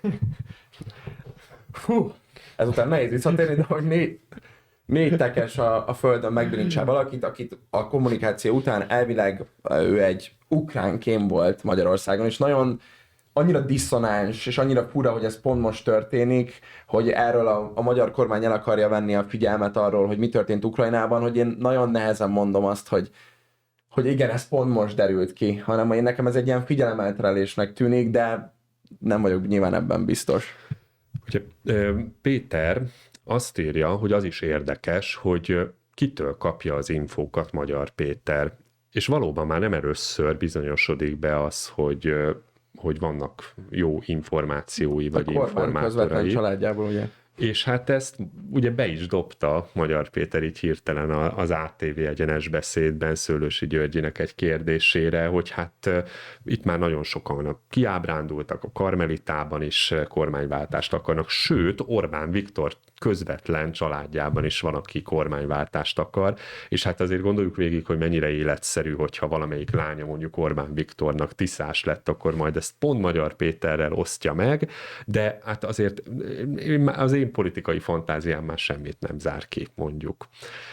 Ezután nehéz visszatérni, de hogy 4 tekes a földön megbilincsel valakit, akit a kommunikáció után elvileg ő egy ukrán kém volt Magyarországon, és nagyon annyira diszonáns, és annyira fura, hogy ez pont most történik, hogy erről a magyar kormány el akarja venni a figyelmet arról, hogy mi történt Ukrajnában, hogy én nagyon nehezen mondom azt, hogy igen, ez pont most derült ki, hanem én nekem ez egy ilyen figyelemelterelésnek tűnik, de nem vagyok nyilván ebben biztos. Ugye, Péter azt írja, hogy az is érdekes, hogy kitől kapja az infókat Magyar Péter. És valóban már nem először bizonyosodik be az, hogy vannak jó információi, vagy Közvetlen informátorai. családjából, ugye. És hát ezt ugye be is dobta Magyar Péter így hirtelen az ATV egyenes beszédben Szőlősi Györgyinek egy kérdésére, hogy hát itt már nagyon sokan kiábrándultak, a Karmelitában is kormányváltást akarnak, sőt Orbán Viktor közvetlen családjában is van, aki kormányváltást akar, és hát azért gondoljuk végig, hogy mennyire életszerű, hogyha valamelyik lánya mondjuk Orbán Viktornak tiszás lett, akkor majd ezt pont Magyar Péterrel osztja meg, de hát azért az én politikai fantáziám már semmit nem zár ki, mondjuk.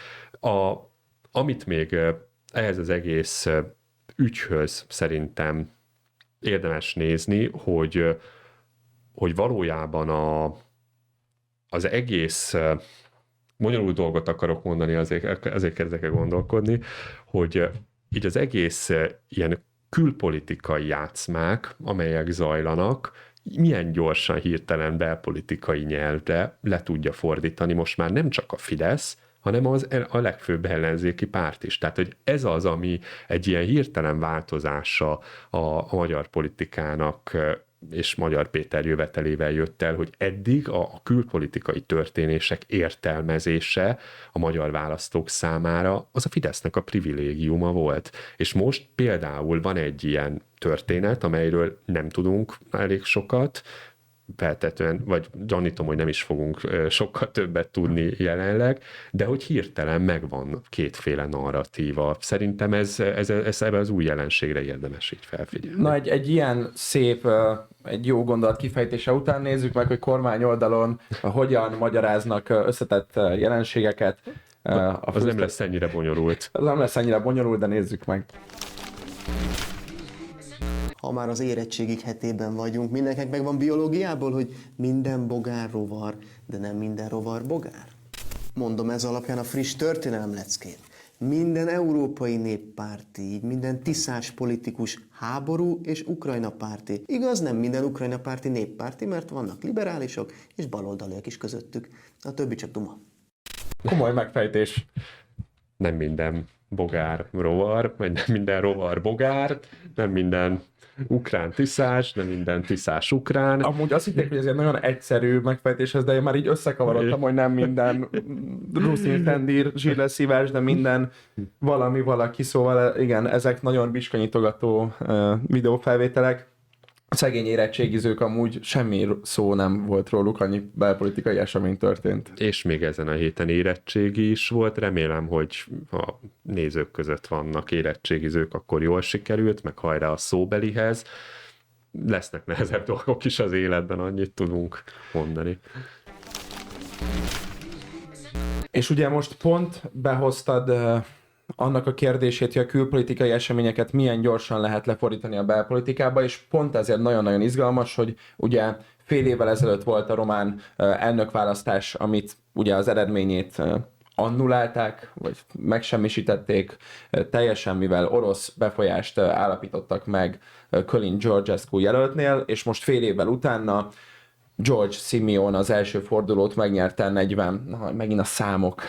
Amit még ehhez az egész ügyhöz szerintem érdemes nézni, hogy valójában az egész bonyolult dolgot akarok mondani, azért kezdek el gondolkodni, hogy így az egész ilyen külpolitikai játszmák, amelyek zajlanak, milyen gyorsan hirtelen belpolitikai nyelvre le tudja fordítani most már nem csak a Fidesz, hanem a legfőbb ellenzéki párt is. Tehát, hogy ez az, ami egy ilyen hirtelen változása a magyar politikának és Magyar Péter jövetelével jött el, hogy eddig a külpolitikai történések értelmezése a magyar választók számára az a Fidesznek a privilégiuma volt. És most például van egy ilyen történet, amelyről nem tudunk elég sokat, feltetően, vagy gyanítom, hogy nem is fogunk sokkal többet tudni jelenleg, de hogy hirtelen megvan kétféle narratíva. Szerintem ez ebben az új jelenségre érdemes így felfigyelni. Na, egy ilyen szép, egy jó gondolat kifejtése után nézzük meg, hogy kormány oldalon hogyan magyaráznak összetett jelenségeket. Az nem lesz ennyire bonyolult. Az nem lesz ennyire bonyolult, de nézzük meg. Ha már az érettségig hetében vagyunk, mindenkinek megvan biológiából, hogy minden bogár rovar, de nem minden rovar bogár. Mondom ez alapján a friss történelem leckén. Minden európai néppárti, így minden tiszás politikus háború és Ukrajna párti. Igaz, nem minden Ukrajna párti néppárti, mert vannak liberálisok és baloldaliak is közöttük. A többi csak duma. Komoly megfejtés. Nem minden bogár rovar, vagy nem minden rovar bogár, nem minden ukrán tiszás, nem minden tiszás ukrán. Amúgy azt hitték, hogy ez egy nagyon egyszerű megfejtés, de én már így összekavarodtam, hogy nem minden ruszin, tendír, zsírleszívás, de minden valaki, szóval igen, ezek nagyon bicskanyitogató videófelvételek. Szegény érettségizők, amúgy semmi szó nem volt róluk, annyi belpolitikai esemény történt. És még ezen a héten érettségi is volt, remélem, hogy a nézők között vannak érettségizők, akkor jól sikerült, meg hajrá a szóbelihez. Lesznek nehezebb dolgok is az életben, annyit tudunk mondani. És ugye most pont behoztad annak a kérdését, hogy a külpolitikai eseményeket milyen gyorsan lehet lefordítani a belpolitikába, és pont ezért nagyon-nagyon izgalmas, hogy ugye fél évvel ezelőtt volt a román elnökválasztás, amit ugye az eredményét annulálták, vagy megsemmisítették teljesen, mivel orosz befolyást állapítottak meg Kölin Georgescu jelöltnél, és most fél évvel utána George Simeon az első fordulót megnyerte megint a számok,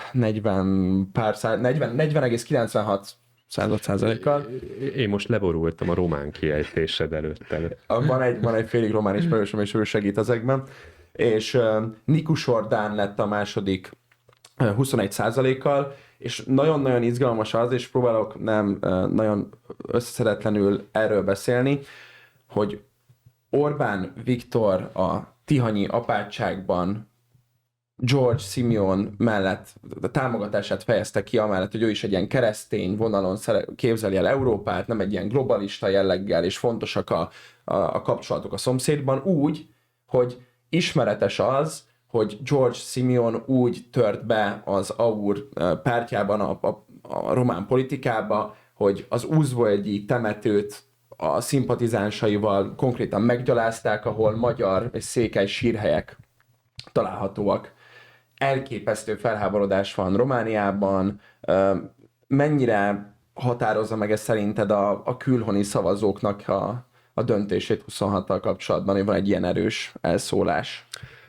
40,96%-kal. Én most leborultam a román kiejtésed előtt. Van egy félig román ismerősöm, és ő segít ezekben. És Nikus Ordán lett a második 21%-kal, és nagyon-nagyon izgalmas az, és próbálok nem nagyon összeszedetlenül erről beszélni, hogy Orbán Viktor a tihanyi apátságban George Simeon mellett a támogatását fejezte ki, amellett, hogy ő is egy ilyen keresztény vonalon képzeli el Európát, nem egy ilyen globalista jelleggel, és fontosak a kapcsolatok a szomszédban, úgy, hogy ismeretes az, hogy George Simeon úgy tört be az AUR pártjában a román politikába, hogy az Uzvölgyi temetőt a szimpatizánsaival konkrétan meggyalázták, ahol magyar és székely sírhelyek találhatóak. Elképesztő felháborodás van Romániában. Mennyire határozza meg ez szerinted a külhoni szavazóknak a döntését 26-tal kapcsolatban, hogy van egy ilyen erős elszólás?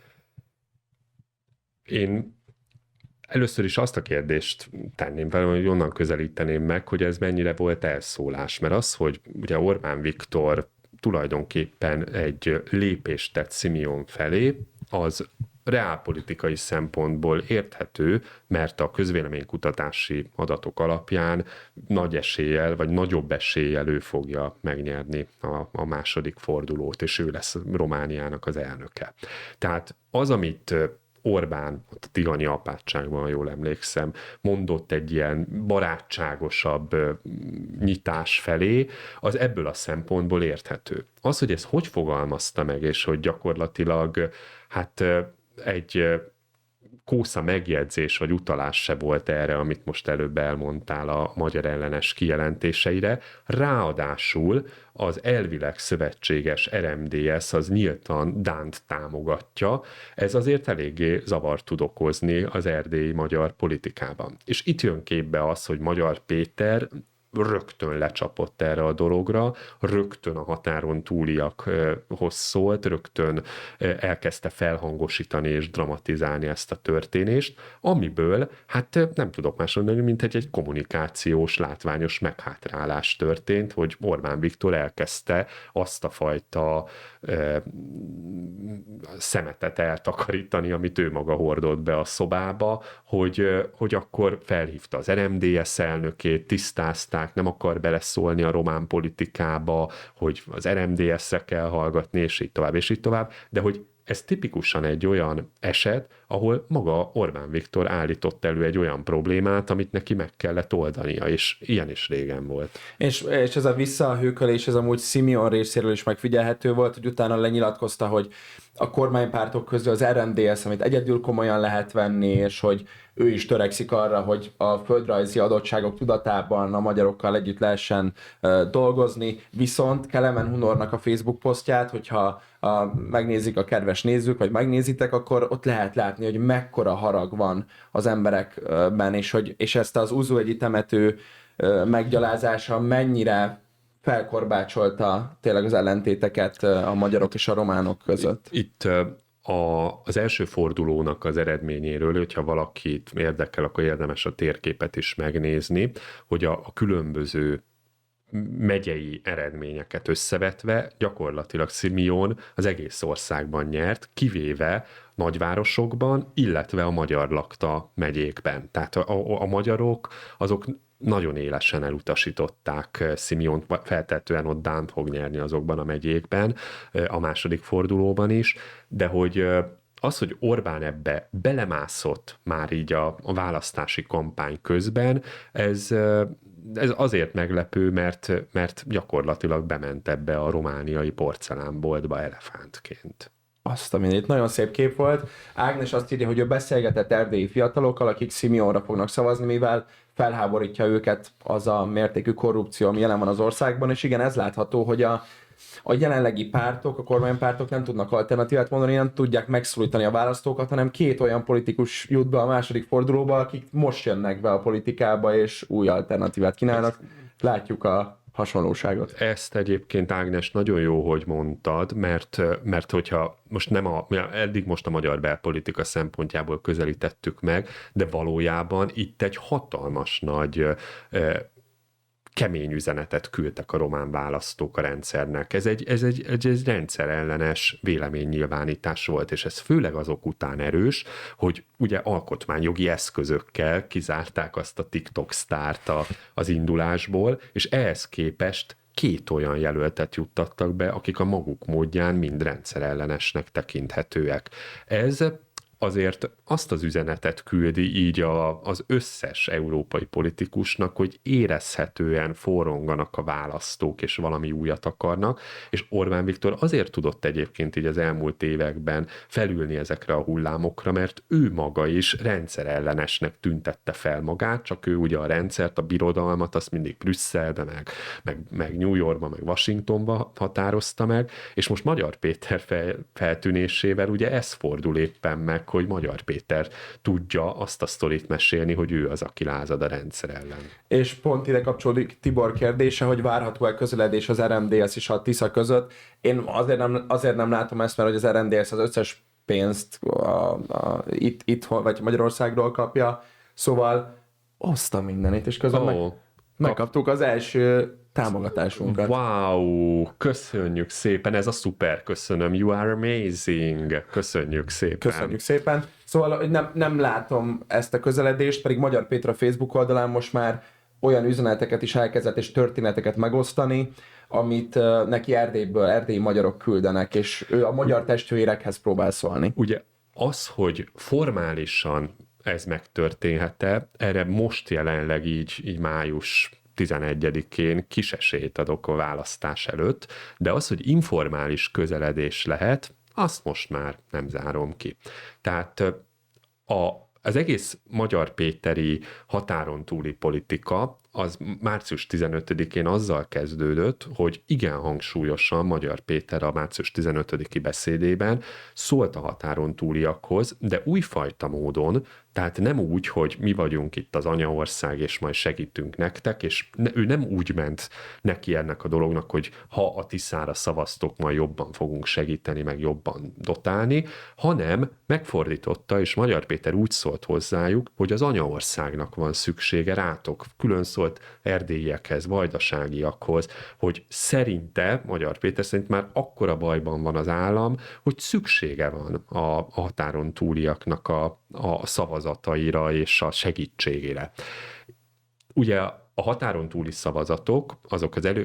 Én először is azt a kérdést tenném fel, hogy onnan közelíteném meg, hogy ez mennyire volt elszólás. Mert az, hogy ugye Orbán Viktor tulajdonképpen egy lépést tett Simeon felé, az reálpolitikai szempontból érthető, mert a közvéleménykutatási adatok alapján nagy eséllyel, vagy nagyobb eséllyel ő fogja megnyerni a második fordulót, és ő lesz Romániának az elnöke. Tehát az, amit Orbán, a Tihanyi apátságban, ha jól emlékszem, mondott egy ilyen barátságosabb nyitás felé, az ebből a szempontból érthető. Az, hogy ez hogy fogalmazta meg, és hogy gyakorlatilag egy kósza megjegyzés vagy utalás se volt erre, amit most előbb elmondtál a magyar ellenes kijelentéseire. Ráadásul az elvileg szövetséges RMDSZ az nyíltan Dánt támogatja. Ez azért eléggé zavart tud okozni az erdélyi magyar politikában. És itt jön képbe az, hogy Magyar Péter rögtön lecsapott erre a dologra, rögtön a határon túliakhoz szólt, rögtön elkezdte felhangosítani és dramatizálni ezt a történést, amiből nem tudok más mondani, mint egy kommunikációs, látványos meghátrálás történt, hogy Orbán Viktor elkezdte azt a fajta szemetet eltakarítani, amit ő maga hordott be a szobába, hogy akkor felhívta az RMDSZ elnökét, tisztázták, nem akar beleszólni a román politikába, hogy az RMDSZ-re kell hallgatni, és így tovább, de hogy ez tipikusan egy olyan eset, ahol maga Orbán Viktor állított elő egy olyan problémát, amit neki meg kellett oldania, és ilyen is régen volt. És ez a visszahőkölés, ez amúgy Simeon részéről is megfigyelhető volt, hogy utána lenyilatkozta, hogy a kormánypártok közül az RMDSZ, amit egyedül komolyan lehet venni, és hogy ő is törekszik arra, hogy a földrajzi adottságok tudatában a magyarokkal együtt lehessen dolgozni, viszont Kelemen Hunornak a Facebook posztját, hogyha megnézik a kedves nézők, vagy megnézitek, akkor ott lehet látni, hogy mekkora harag van az emberekben, és ezt az Uzó-hegyi temető meggyalázása mennyire felkorbácsolta tényleg az ellentéteket a magyarok és a románok között. Itt az első fordulónak az eredményéről, hogyha valakit érdekel, akkor érdemes a térképet is megnézni, hogy a különböző megyei eredményeket összevetve gyakorlatilag Simeon az egész országban nyert, kivéve nagyvárosokban, illetve a magyar lakta megyékben. Tehát a magyarok azok nagyon élesen elutasították Simeont, feltetően ott Dán fog nyerni azokban a megyékben, a második fordulóban is, de hogy az, hogy Orbán ebbe belemászott már így a választási kampány közben, ez azért meglepő, mert gyakorlatilag bement ebbe a romániai porcelánboltba elefántként. Azt a mindent. Nagyon szép kép volt. Ágnes azt írja, hogy ő beszélgetett erdélyi fiatalokkal, akik Simeonra fognak szavazni, mivel felháborítja őket az a mértékű korrupció, ami jelen van az országban, és igen, ez látható, hogy a jelenlegi pártok, a kormánypártok nem tudnak alternatívát mondani, nem tudják megszólítani a választókat, hanem két olyan politikus jut be a második fordulóba, akik most jönnek be a politikába, és új alternatívát kínálnak. Látjuk a hasonlóságot. Ezt egyébként, Ágnes, nagyon jó, hogy mondtad, mert hogyha most eddig most a magyar belpolitika szempontjából közelítettük meg, de valójában itt egy hatalmas nagy kemény üzenetet küldtek a román választók a rendszernek. Ez egy rendszerellenes véleménynyilvánítás volt, és ez főleg azok után erős, hogy ugye alkotmányjogi eszközökkel kizárták azt a TikTok sztárt az indulásból, és ehhez képest két olyan jelöltet juttattak be, akik a maguk módján mind rendszerellenesnek tekinthetőek. Ez azért azt az üzenetet küldi így az összes európai politikusnak, hogy érezhetően forronganak a választók, és valami újat akarnak, és Orbán Viktor azért tudott egyébként így az elmúlt években felülni ezekre a hullámokra, mert ő maga is rendszerellenesnek tüntette fel magát, csak ő ugye a rendszert, a birodalmat, azt mindig Brüsszelbe, meg New Yorkba, meg Washingtonba határozta meg, és most Magyar Péter feltűnésével ugye ez fordul éppen meg, hogy Magyar Péter tudja azt a sztorit mesélni, hogy ő az, aki lázad a rendszer ellen. És pont ide kapcsolódik Tibor kérdése, hogy várható-e közeledés az RMDSZ és a Tisza között. Én azért nem látom ezt, mert hogy az RMDSZ az összes pénzt itt vagy Magyarországról kapja, szóval hozta mindenit, és közben megkaptuk az első támogatásunkat. Wow, köszönjük szépen, ez a szuper, köszönöm, you are amazing, köszönjük szépen. Köszönjük szépen. Szóval hogy nem látom ezt a közeledést, pedig Magyar Péter a Facebook oldalán most már olyan üzeneteket is elkezdett és történeteket megosztani, amit neki erdélyi magyarok küldenek, és ő a magyar testvérekhez próbál szólni. Ugye az, hogy formálisan ez megtörténhet-e, erre most jelenleg így május 11-én kis esélyt adok a választás előtt, de az, hogy informális közeledés lehet, azt most már nem zárom ki. Tehát az egész Magyar Péteri határon túli politika az március 15-én azzal kezdődött, hogy igen hangsúlyosan Magyar Péter a március 15-i beszédében szólt a határon túliakhoz, de újfajta módon, tehát nem úgy, hogy mi vagyunk itt az anyaország, és majd segítünk nektek, és ő nem úgy ment neki ennek a dolognak, hogy ha a Tiszára szavaztok, majd jobban fogunk segíteni, meg jobban dotálni, hanem megfordította, és Magyar Péter úgy szólt hozzájuk, hogy az anyaországnak van szüksége rátok, külön szólt erdélyiekhez, vajdaságiakhoz, hogy szerinte, Magyar Péter szerint már akkora bajban van az állam, hogy szüksége van a határon túliaknak a szavazataira és a segítségére. Ugye a határon túli szavazatok, azok az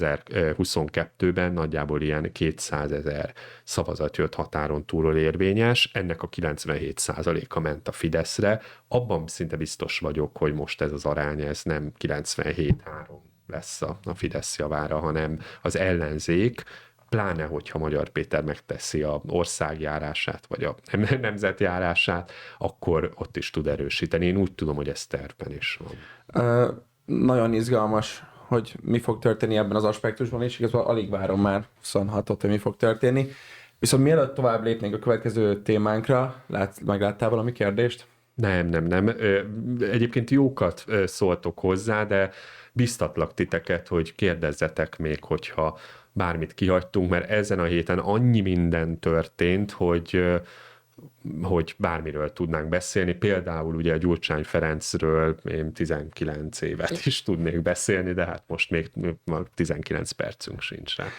2022-ben nagyjából ilyen 200 000 szavazat jött határon túlról érvényes, ennek a 97%-a ment a Fideszre. Abban szinte biztos vagyok, hogy most ez az arány, ez nem 97-3 lesz a Fidesz javára, hanem az ellenzék, pláne, hogyha Magyar Péter megteszi a országjárását, vagy a nemzetjárását, akkor ott is tud erősíteni. Én úgy tudom, hogy ez tervben is van. Nagyon izgalmas, hogy mi fog történni ebben az aspektusban, és igazából alig várom már 26-ot, hogy mi fog történni. Viszont mielőtt tovább lépnénk a következő témánkra, megláttál valami kérdést? Nem. Egyébként jókat szóltok hozzá, de biztatlak titeket, hogy kérdezzetek még, hogyha bármit kihagytunk, mert ezen a héten annyi minden történt, hogy bármiről tudnánk beszélni. Például ugye a Gyurcsány Ferencről én 19 évet is tudnék beszélni, de hát most még 19 percünk sincs rá.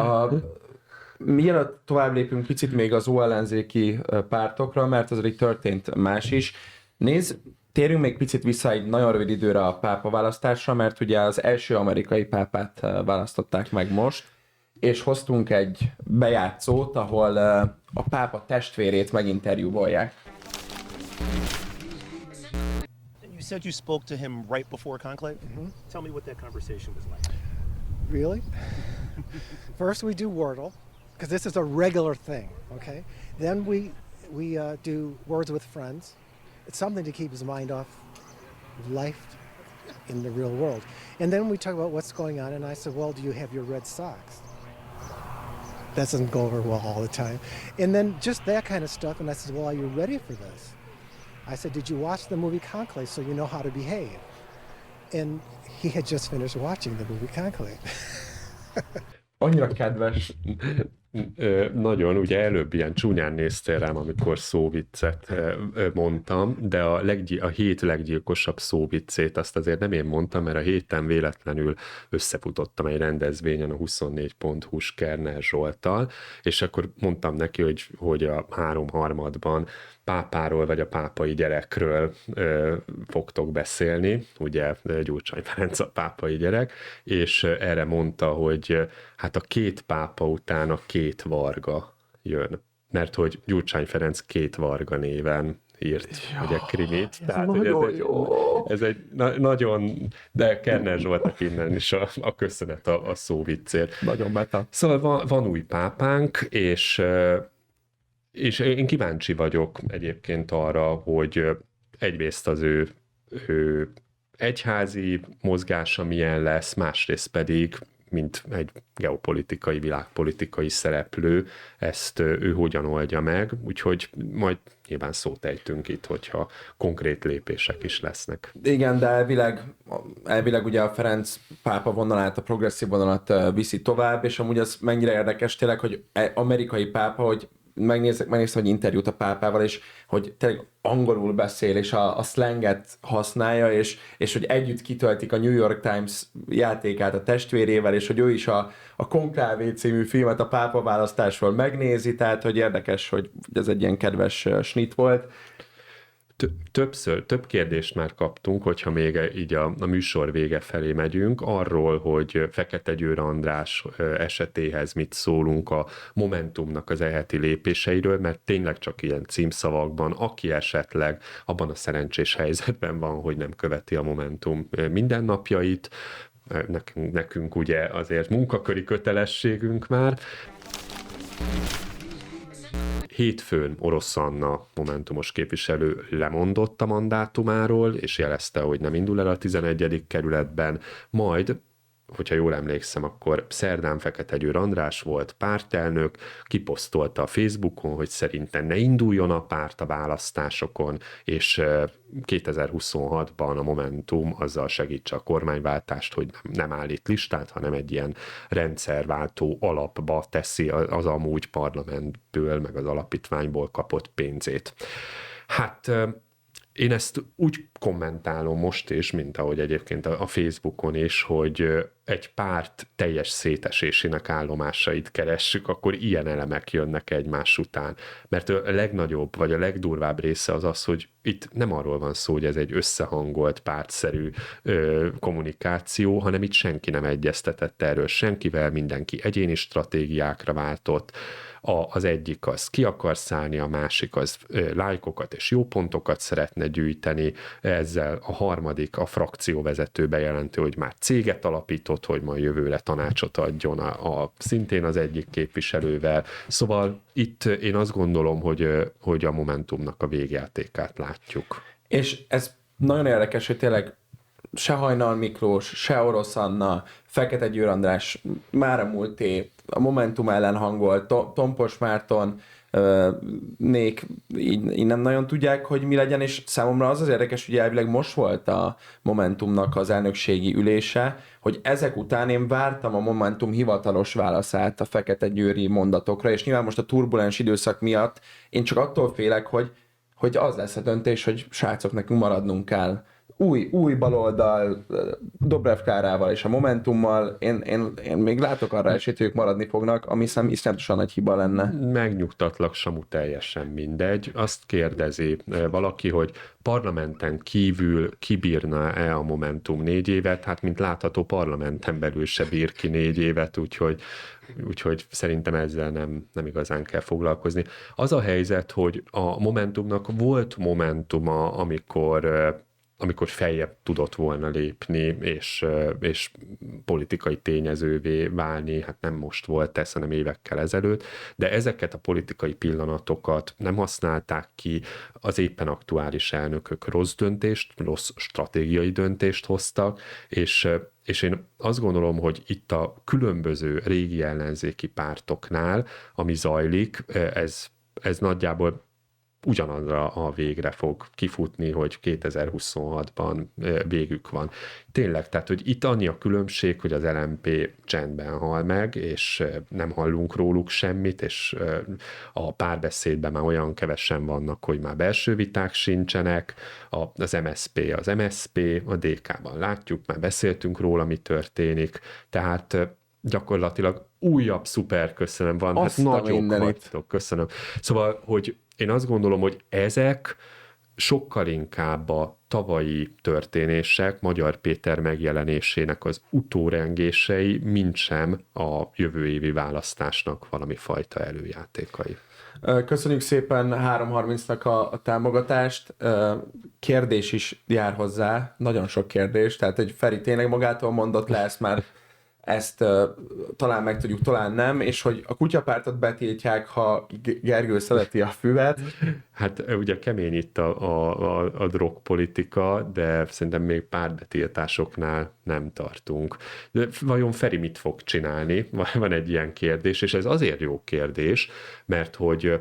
Mielőtt tovább lépünk picit még az ellenzéki pártokra, mert azért történt más is. Térjünk még picit vissza egy nagyon rövid időre a pápa választásra, mert ugye az első amerikai pápát választották meg most, és hoztunk egy bejátszót, ahol a pápa testvérét meginterjúvolják. You said you spoke to him right before conclave? Mm-hmm. Tell me what that conversation was like. Really? First we do Wordle, because this is a regular thing, okay? Then we do Words with Friends. It's something to keep his mind off life in the real world. And then we talk about what's going on, and I said, well, do you have your red socks? That doesn't go over well all the time. And then just that kind of stuff, and I said, well, are you ready for this? I said, did you watch the movie Conclave so you know how to behave? And he had just finished watching the movie Conclave. Annyira kedves. Nagyon, ugye előbb ilyen csúnyán néztél rám, amikor szóviccet mondtam, de a hét leggyilkosabb szóviccét azt azért nem én mondtam, mert a héten véletlenül összefutottam egy rendezvényen a 24.hu-s Kerner Zsolttal, és akkor mondtam neki, hogy a 3/3 pápáról vagy a pápai gyerekről fogtok beszélni, ugye Gyurcsány Ferenc a pápai gyerek, és erre mondta, hogy hát a két pápa után a két Varga jön. mert hogy Gyurcsány Ferenc 2 Varga néven írt ugye krimit. Tehát, hogy ez egy nagyon, de Kerner Zsoltnak innen is a köszönet a szóviccért. Nagyon beta. Szóval van új pápánk, és én kíváncsi vagyok egyébként arra, hogy egyrészt az ő egyházi mozgása milyen lesz, másrészt pedig, mint egy geopolitikai, világpolitikai szereplő, ezt ő hogyan oldja meg, úgyhogy majd nyilván szót ejtünk itt, hogyha konkrét lépések is lesznek. Igen, de elvileg ugye a Ferenc pápa vonalát, a progresszív vonalat viszi tovább, és amúgy az mennyire érdekes tényleg, hogy amerikai pápa, hogy megnéztem egy interjút a pápával, és hogy tényleg angolul beszél, és a slanget használja, és hogy együtt kitöltik a New York Times játékát a testvérével, és hogy ő is a Konklávé című filmet a pápa választásról megnézi, tehát hogy érdekes, hogy ez egy ilyen kedves snit volt. Több kérdést már kaptunk, hogyha még így a műsor vége felé megyünk, arról, hogy Fekete Győr András esetéhez mit szólunk a Momentumnak az eheti lépéseiről, mert tényleg csak ilyen címszavakban, aki esetleg abban a szerencsés helyzetben van, hogy nem követi a Momentum mindennapjait, nekünk ugye azért munkaköri kötelességünk már. Hétfőn Orosz Anna momentumos képviselő lemondott a mandátumáról, és jelezte, hogy nem indul el a 11. kerületben, majd, hogyha jól emlékszem, akkor szerdán Fekete Győr András volt pártelnök, kiposztolta a Facebookon, hogy szerintem ne induljon a párt a választásokon, és 2026-ban a Momentum azzal segítse a kormányváltást, hogy nem állít listát, hanem egy ilyen rendszerváltó alapba teszi az amúgy parlamentből, meg az alapítványból kapott pénzét. Hát én ezt úgy kommentálom most is, mint ahogy egyébként a Facebookon is, hogy egy párt teljes szétesésének állomásait keressük, akkor ilyen elemek jönnek egymás után. Mert a legnagyobb, vagy a legdurvább része az, hogy itt nem arról van szó, hogy ez egy összehangolt, pártszerű kommunikáció, hanem itt senki nem egyeztetett erről senkivel, mindenki egyéni stratégiákra váltott. Az egyik az ki akar szállni, a másik az lájkokat és jó pontokat szeretne gyűjteni, ezzel a harmadik, a frakcióvezető bejelenti, hogy már céget alapított, hogy majd jövőre tanácsot adjon szintén az egyik képviselővel. Szóval itt én azt gondolom, hogy a Momentumnak a végjátékát látjuk. És ez nagyon érdekes, hogy tényleg se Hajnal Miklós, se Orosz Anna, Fekete Győr András, már a múlté, a Momentum ellen hangolt, Tompos Márton, Nék így nem nagyon tudják, hogy mi legyen, és számomra az érdekes, hogy elvileg most volt a Momentumnak az elnökségi ülése, hogy ezek után én vártam a Momentum hivatalos válaszát a Fekete Győri mondatokra, és nyilván most a turbulens időszak miatt én csak attól félek, hogy az lesz a döntés, hogy srácok, nekünk maradnunk kell. Új baloldal, Dobrev Klárával és a Momentummal, én még látok arra esélyt, hogy ők maradni fognak, ami iszonyatosan nagy hiba lenne. Megnyugtatlak, Samu, teljesen mindegy. Azt kérdezi valaki, hogy parlamenten kívül kibírna-e a Momentum 4 évet? Hát, mint látható, parlamenten belül se bír ki 4 évet, úgyhogy szerintem ezzel nem igazán kell foglalkozni. Az a helyzet, hogy a Momentumnak volt momentuma, amikor feljebb tudott volna lépni, és politikai tényezővé válni, hát nem most volt ez, hanem évekkel ezelőtt, de ezeket a politikai pillanatokat nem használták ki, az éppen aktuális elnökök rossz stratégiai döntést hoztak, és én azt gondolom, hogy itt a különböző régi ellenzéki pártoknál, ami zajlik, ez nagyjából ugyanazra a végre fog kifutni, hogy 2026-ban végük van. Tényleg, tehát, hogy itt annyi a különbség, hogy az LMP csendben hal meg, és nem hallunk róluk semmit, és a párbeszédben már olyan kevesen vannak, hogy már belső viták sincsenek, az MSZP, a DK-ban látjuk, már beszéltünk róla, mi történik, tehát gyakorlatilag újabb szuper köszönöm van, hát nagyok vagytok, köszönöm. Szóval, hogy én azt gondolom, hogy ezek sokkal inkább a tavalyi történések, Magyar Péter megjelenésének az utórengései, mintsem a jövő évi választásnak valami fajta előjátékai. Köszönjük szépen 3.30-nak a támogatást. Kérdés is jár hozzá, nagyon sok kérdés, tehát egy Feri tényleg magától mondott le, ezt talán meg tudjuk, talán nem, és hogy a kutyapártot betiltják, ha Gergő szereti a füvet. Hát ugye kemény itt a drogpolitika, de szerintem még pártbetiltásoknál nem tartunk. De vajon Feri mit fog csinálni? Van egy ilyen kérdés, és ez azért jó kérdés, mert hogy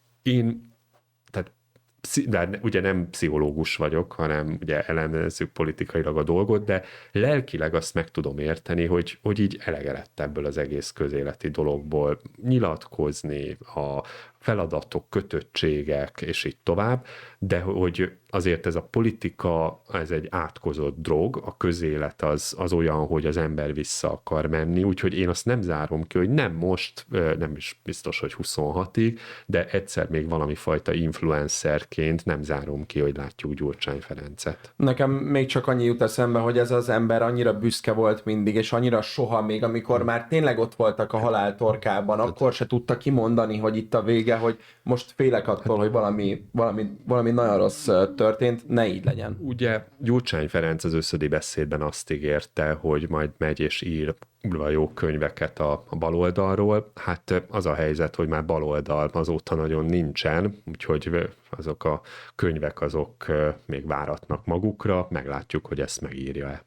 de ugye nem pszichológus vagyok, hanem ugye elemezzük politikailag a dolgot, de lelkileg azt meg tudom érteni, hogy így elege lett ebből az egész közéleti dologból nyilatkozni, a feladatok, kötöttségek, és így tovább, de hogy azért ez a politika, ez egy átkozott drog, a közélet az olyan, hogy az ember vissza akar menni, úgyhogy én azt nem zárom ki, hogy nem most, nem is biztos, hogy 26-ig, de egyszer még valami fajta influencerként nem zárom ki, hogy látjuk Gyurcsány Ferencet. Nekem még csak annyi jut eszembe, hogy ez az ember annyira büszke volt mindig, és annyira soha még, amikor már tényleg ott voltak a halál torkában, akkor se tudta kimondani, hogy itt a vége, hogy most félek attól, hogy valami nagyon rossz történt, ne így legyen. Ugye Gyurcsány Ferenc az összödi beszédben azt ígérte, hogy majd megy és ír jó könyveket a baloldalról. Hát az a helyzet, hogy már baloldal azóta nagyon nincsen, úgyhogy azok a könyvek azok még váratnak magukra, meglátjuk, hogy ezt megírja-e.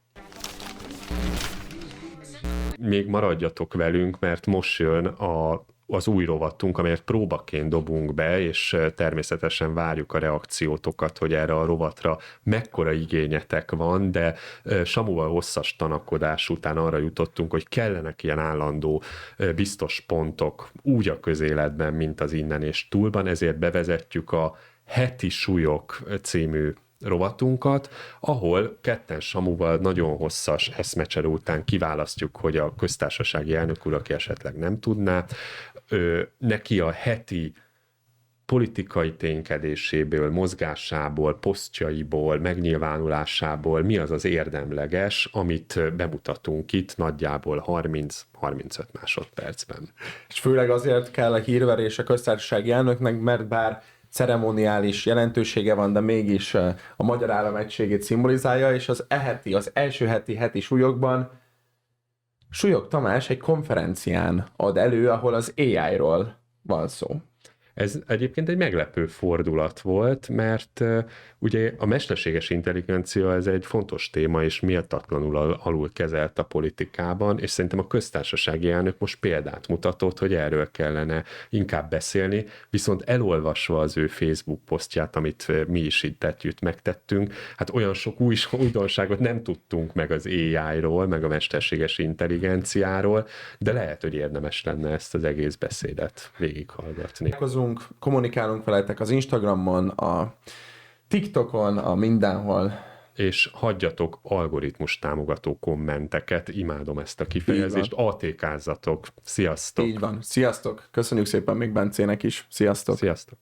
Még maradjatok velünk, mert most jön az új rovatunk, amelyet próbaként dobunk be, és természetesen várjuk a reakciótokat, hogy erre a rovatra mekkora igényetek van, de Samuval hosszas tanakodás után arra jutottunk, hogy kellenek ilyen állandó biztos pontok úgy a közéletben, mint az Innen és Túlban, ezért bevezetjük a Heti súlyok című rovatunkat, ahol ketten Samuval nagyon hosszas eszmecsere után kiválasztjuk, hogy a köztársasági elnök úr, aki esetleg nem tudná, neki a heti politikai ténykedéséből, mozgásából, posztjaiból, megnyilvánulásából mi az érdemleges, amit bemutatunk itt nagyjából 30-35 másodpercben. És főleg azért kell a hírverés a köztársasági elnöknek, mert bár ceremoniális jelentősége van, de mégis a magyar állam egységét szimbolizálja, és az első heti súlyokban Súlyog Tamás egy konferencián ad elő, ahol az AI-ról van szó. Ez egyébként egy meglepő fordulat volt, mert ugye a mesterséges intelligencia ez egy fontos téma, és méltatlanul alul kezelt a politikában, és szerintem a köztársasági elnök most példát mutatott, hogy erről kellene inkább beszélni, viszont elolvasva az ő Facebook posztját, amit mi is itt együtt megtettünk, hát olyan sok újdonságot nem tudtunk meg az AI-ról, meg a mesterséges intelligenciáról, de lehet, hogy érdemes lenne ezt az egész beszédet végighallgatni. Kommunikálunk veletek az Instagramon, a TikTokon, a mindenhol. És hagyjatok algoritmus támogató kommenteket, imádom ezt a kifejezést, ATK-zzatok. Sziasztok! Így van, sziasztok! Köszönjük szépen még Bencének is, sziasztok! Sziasztok!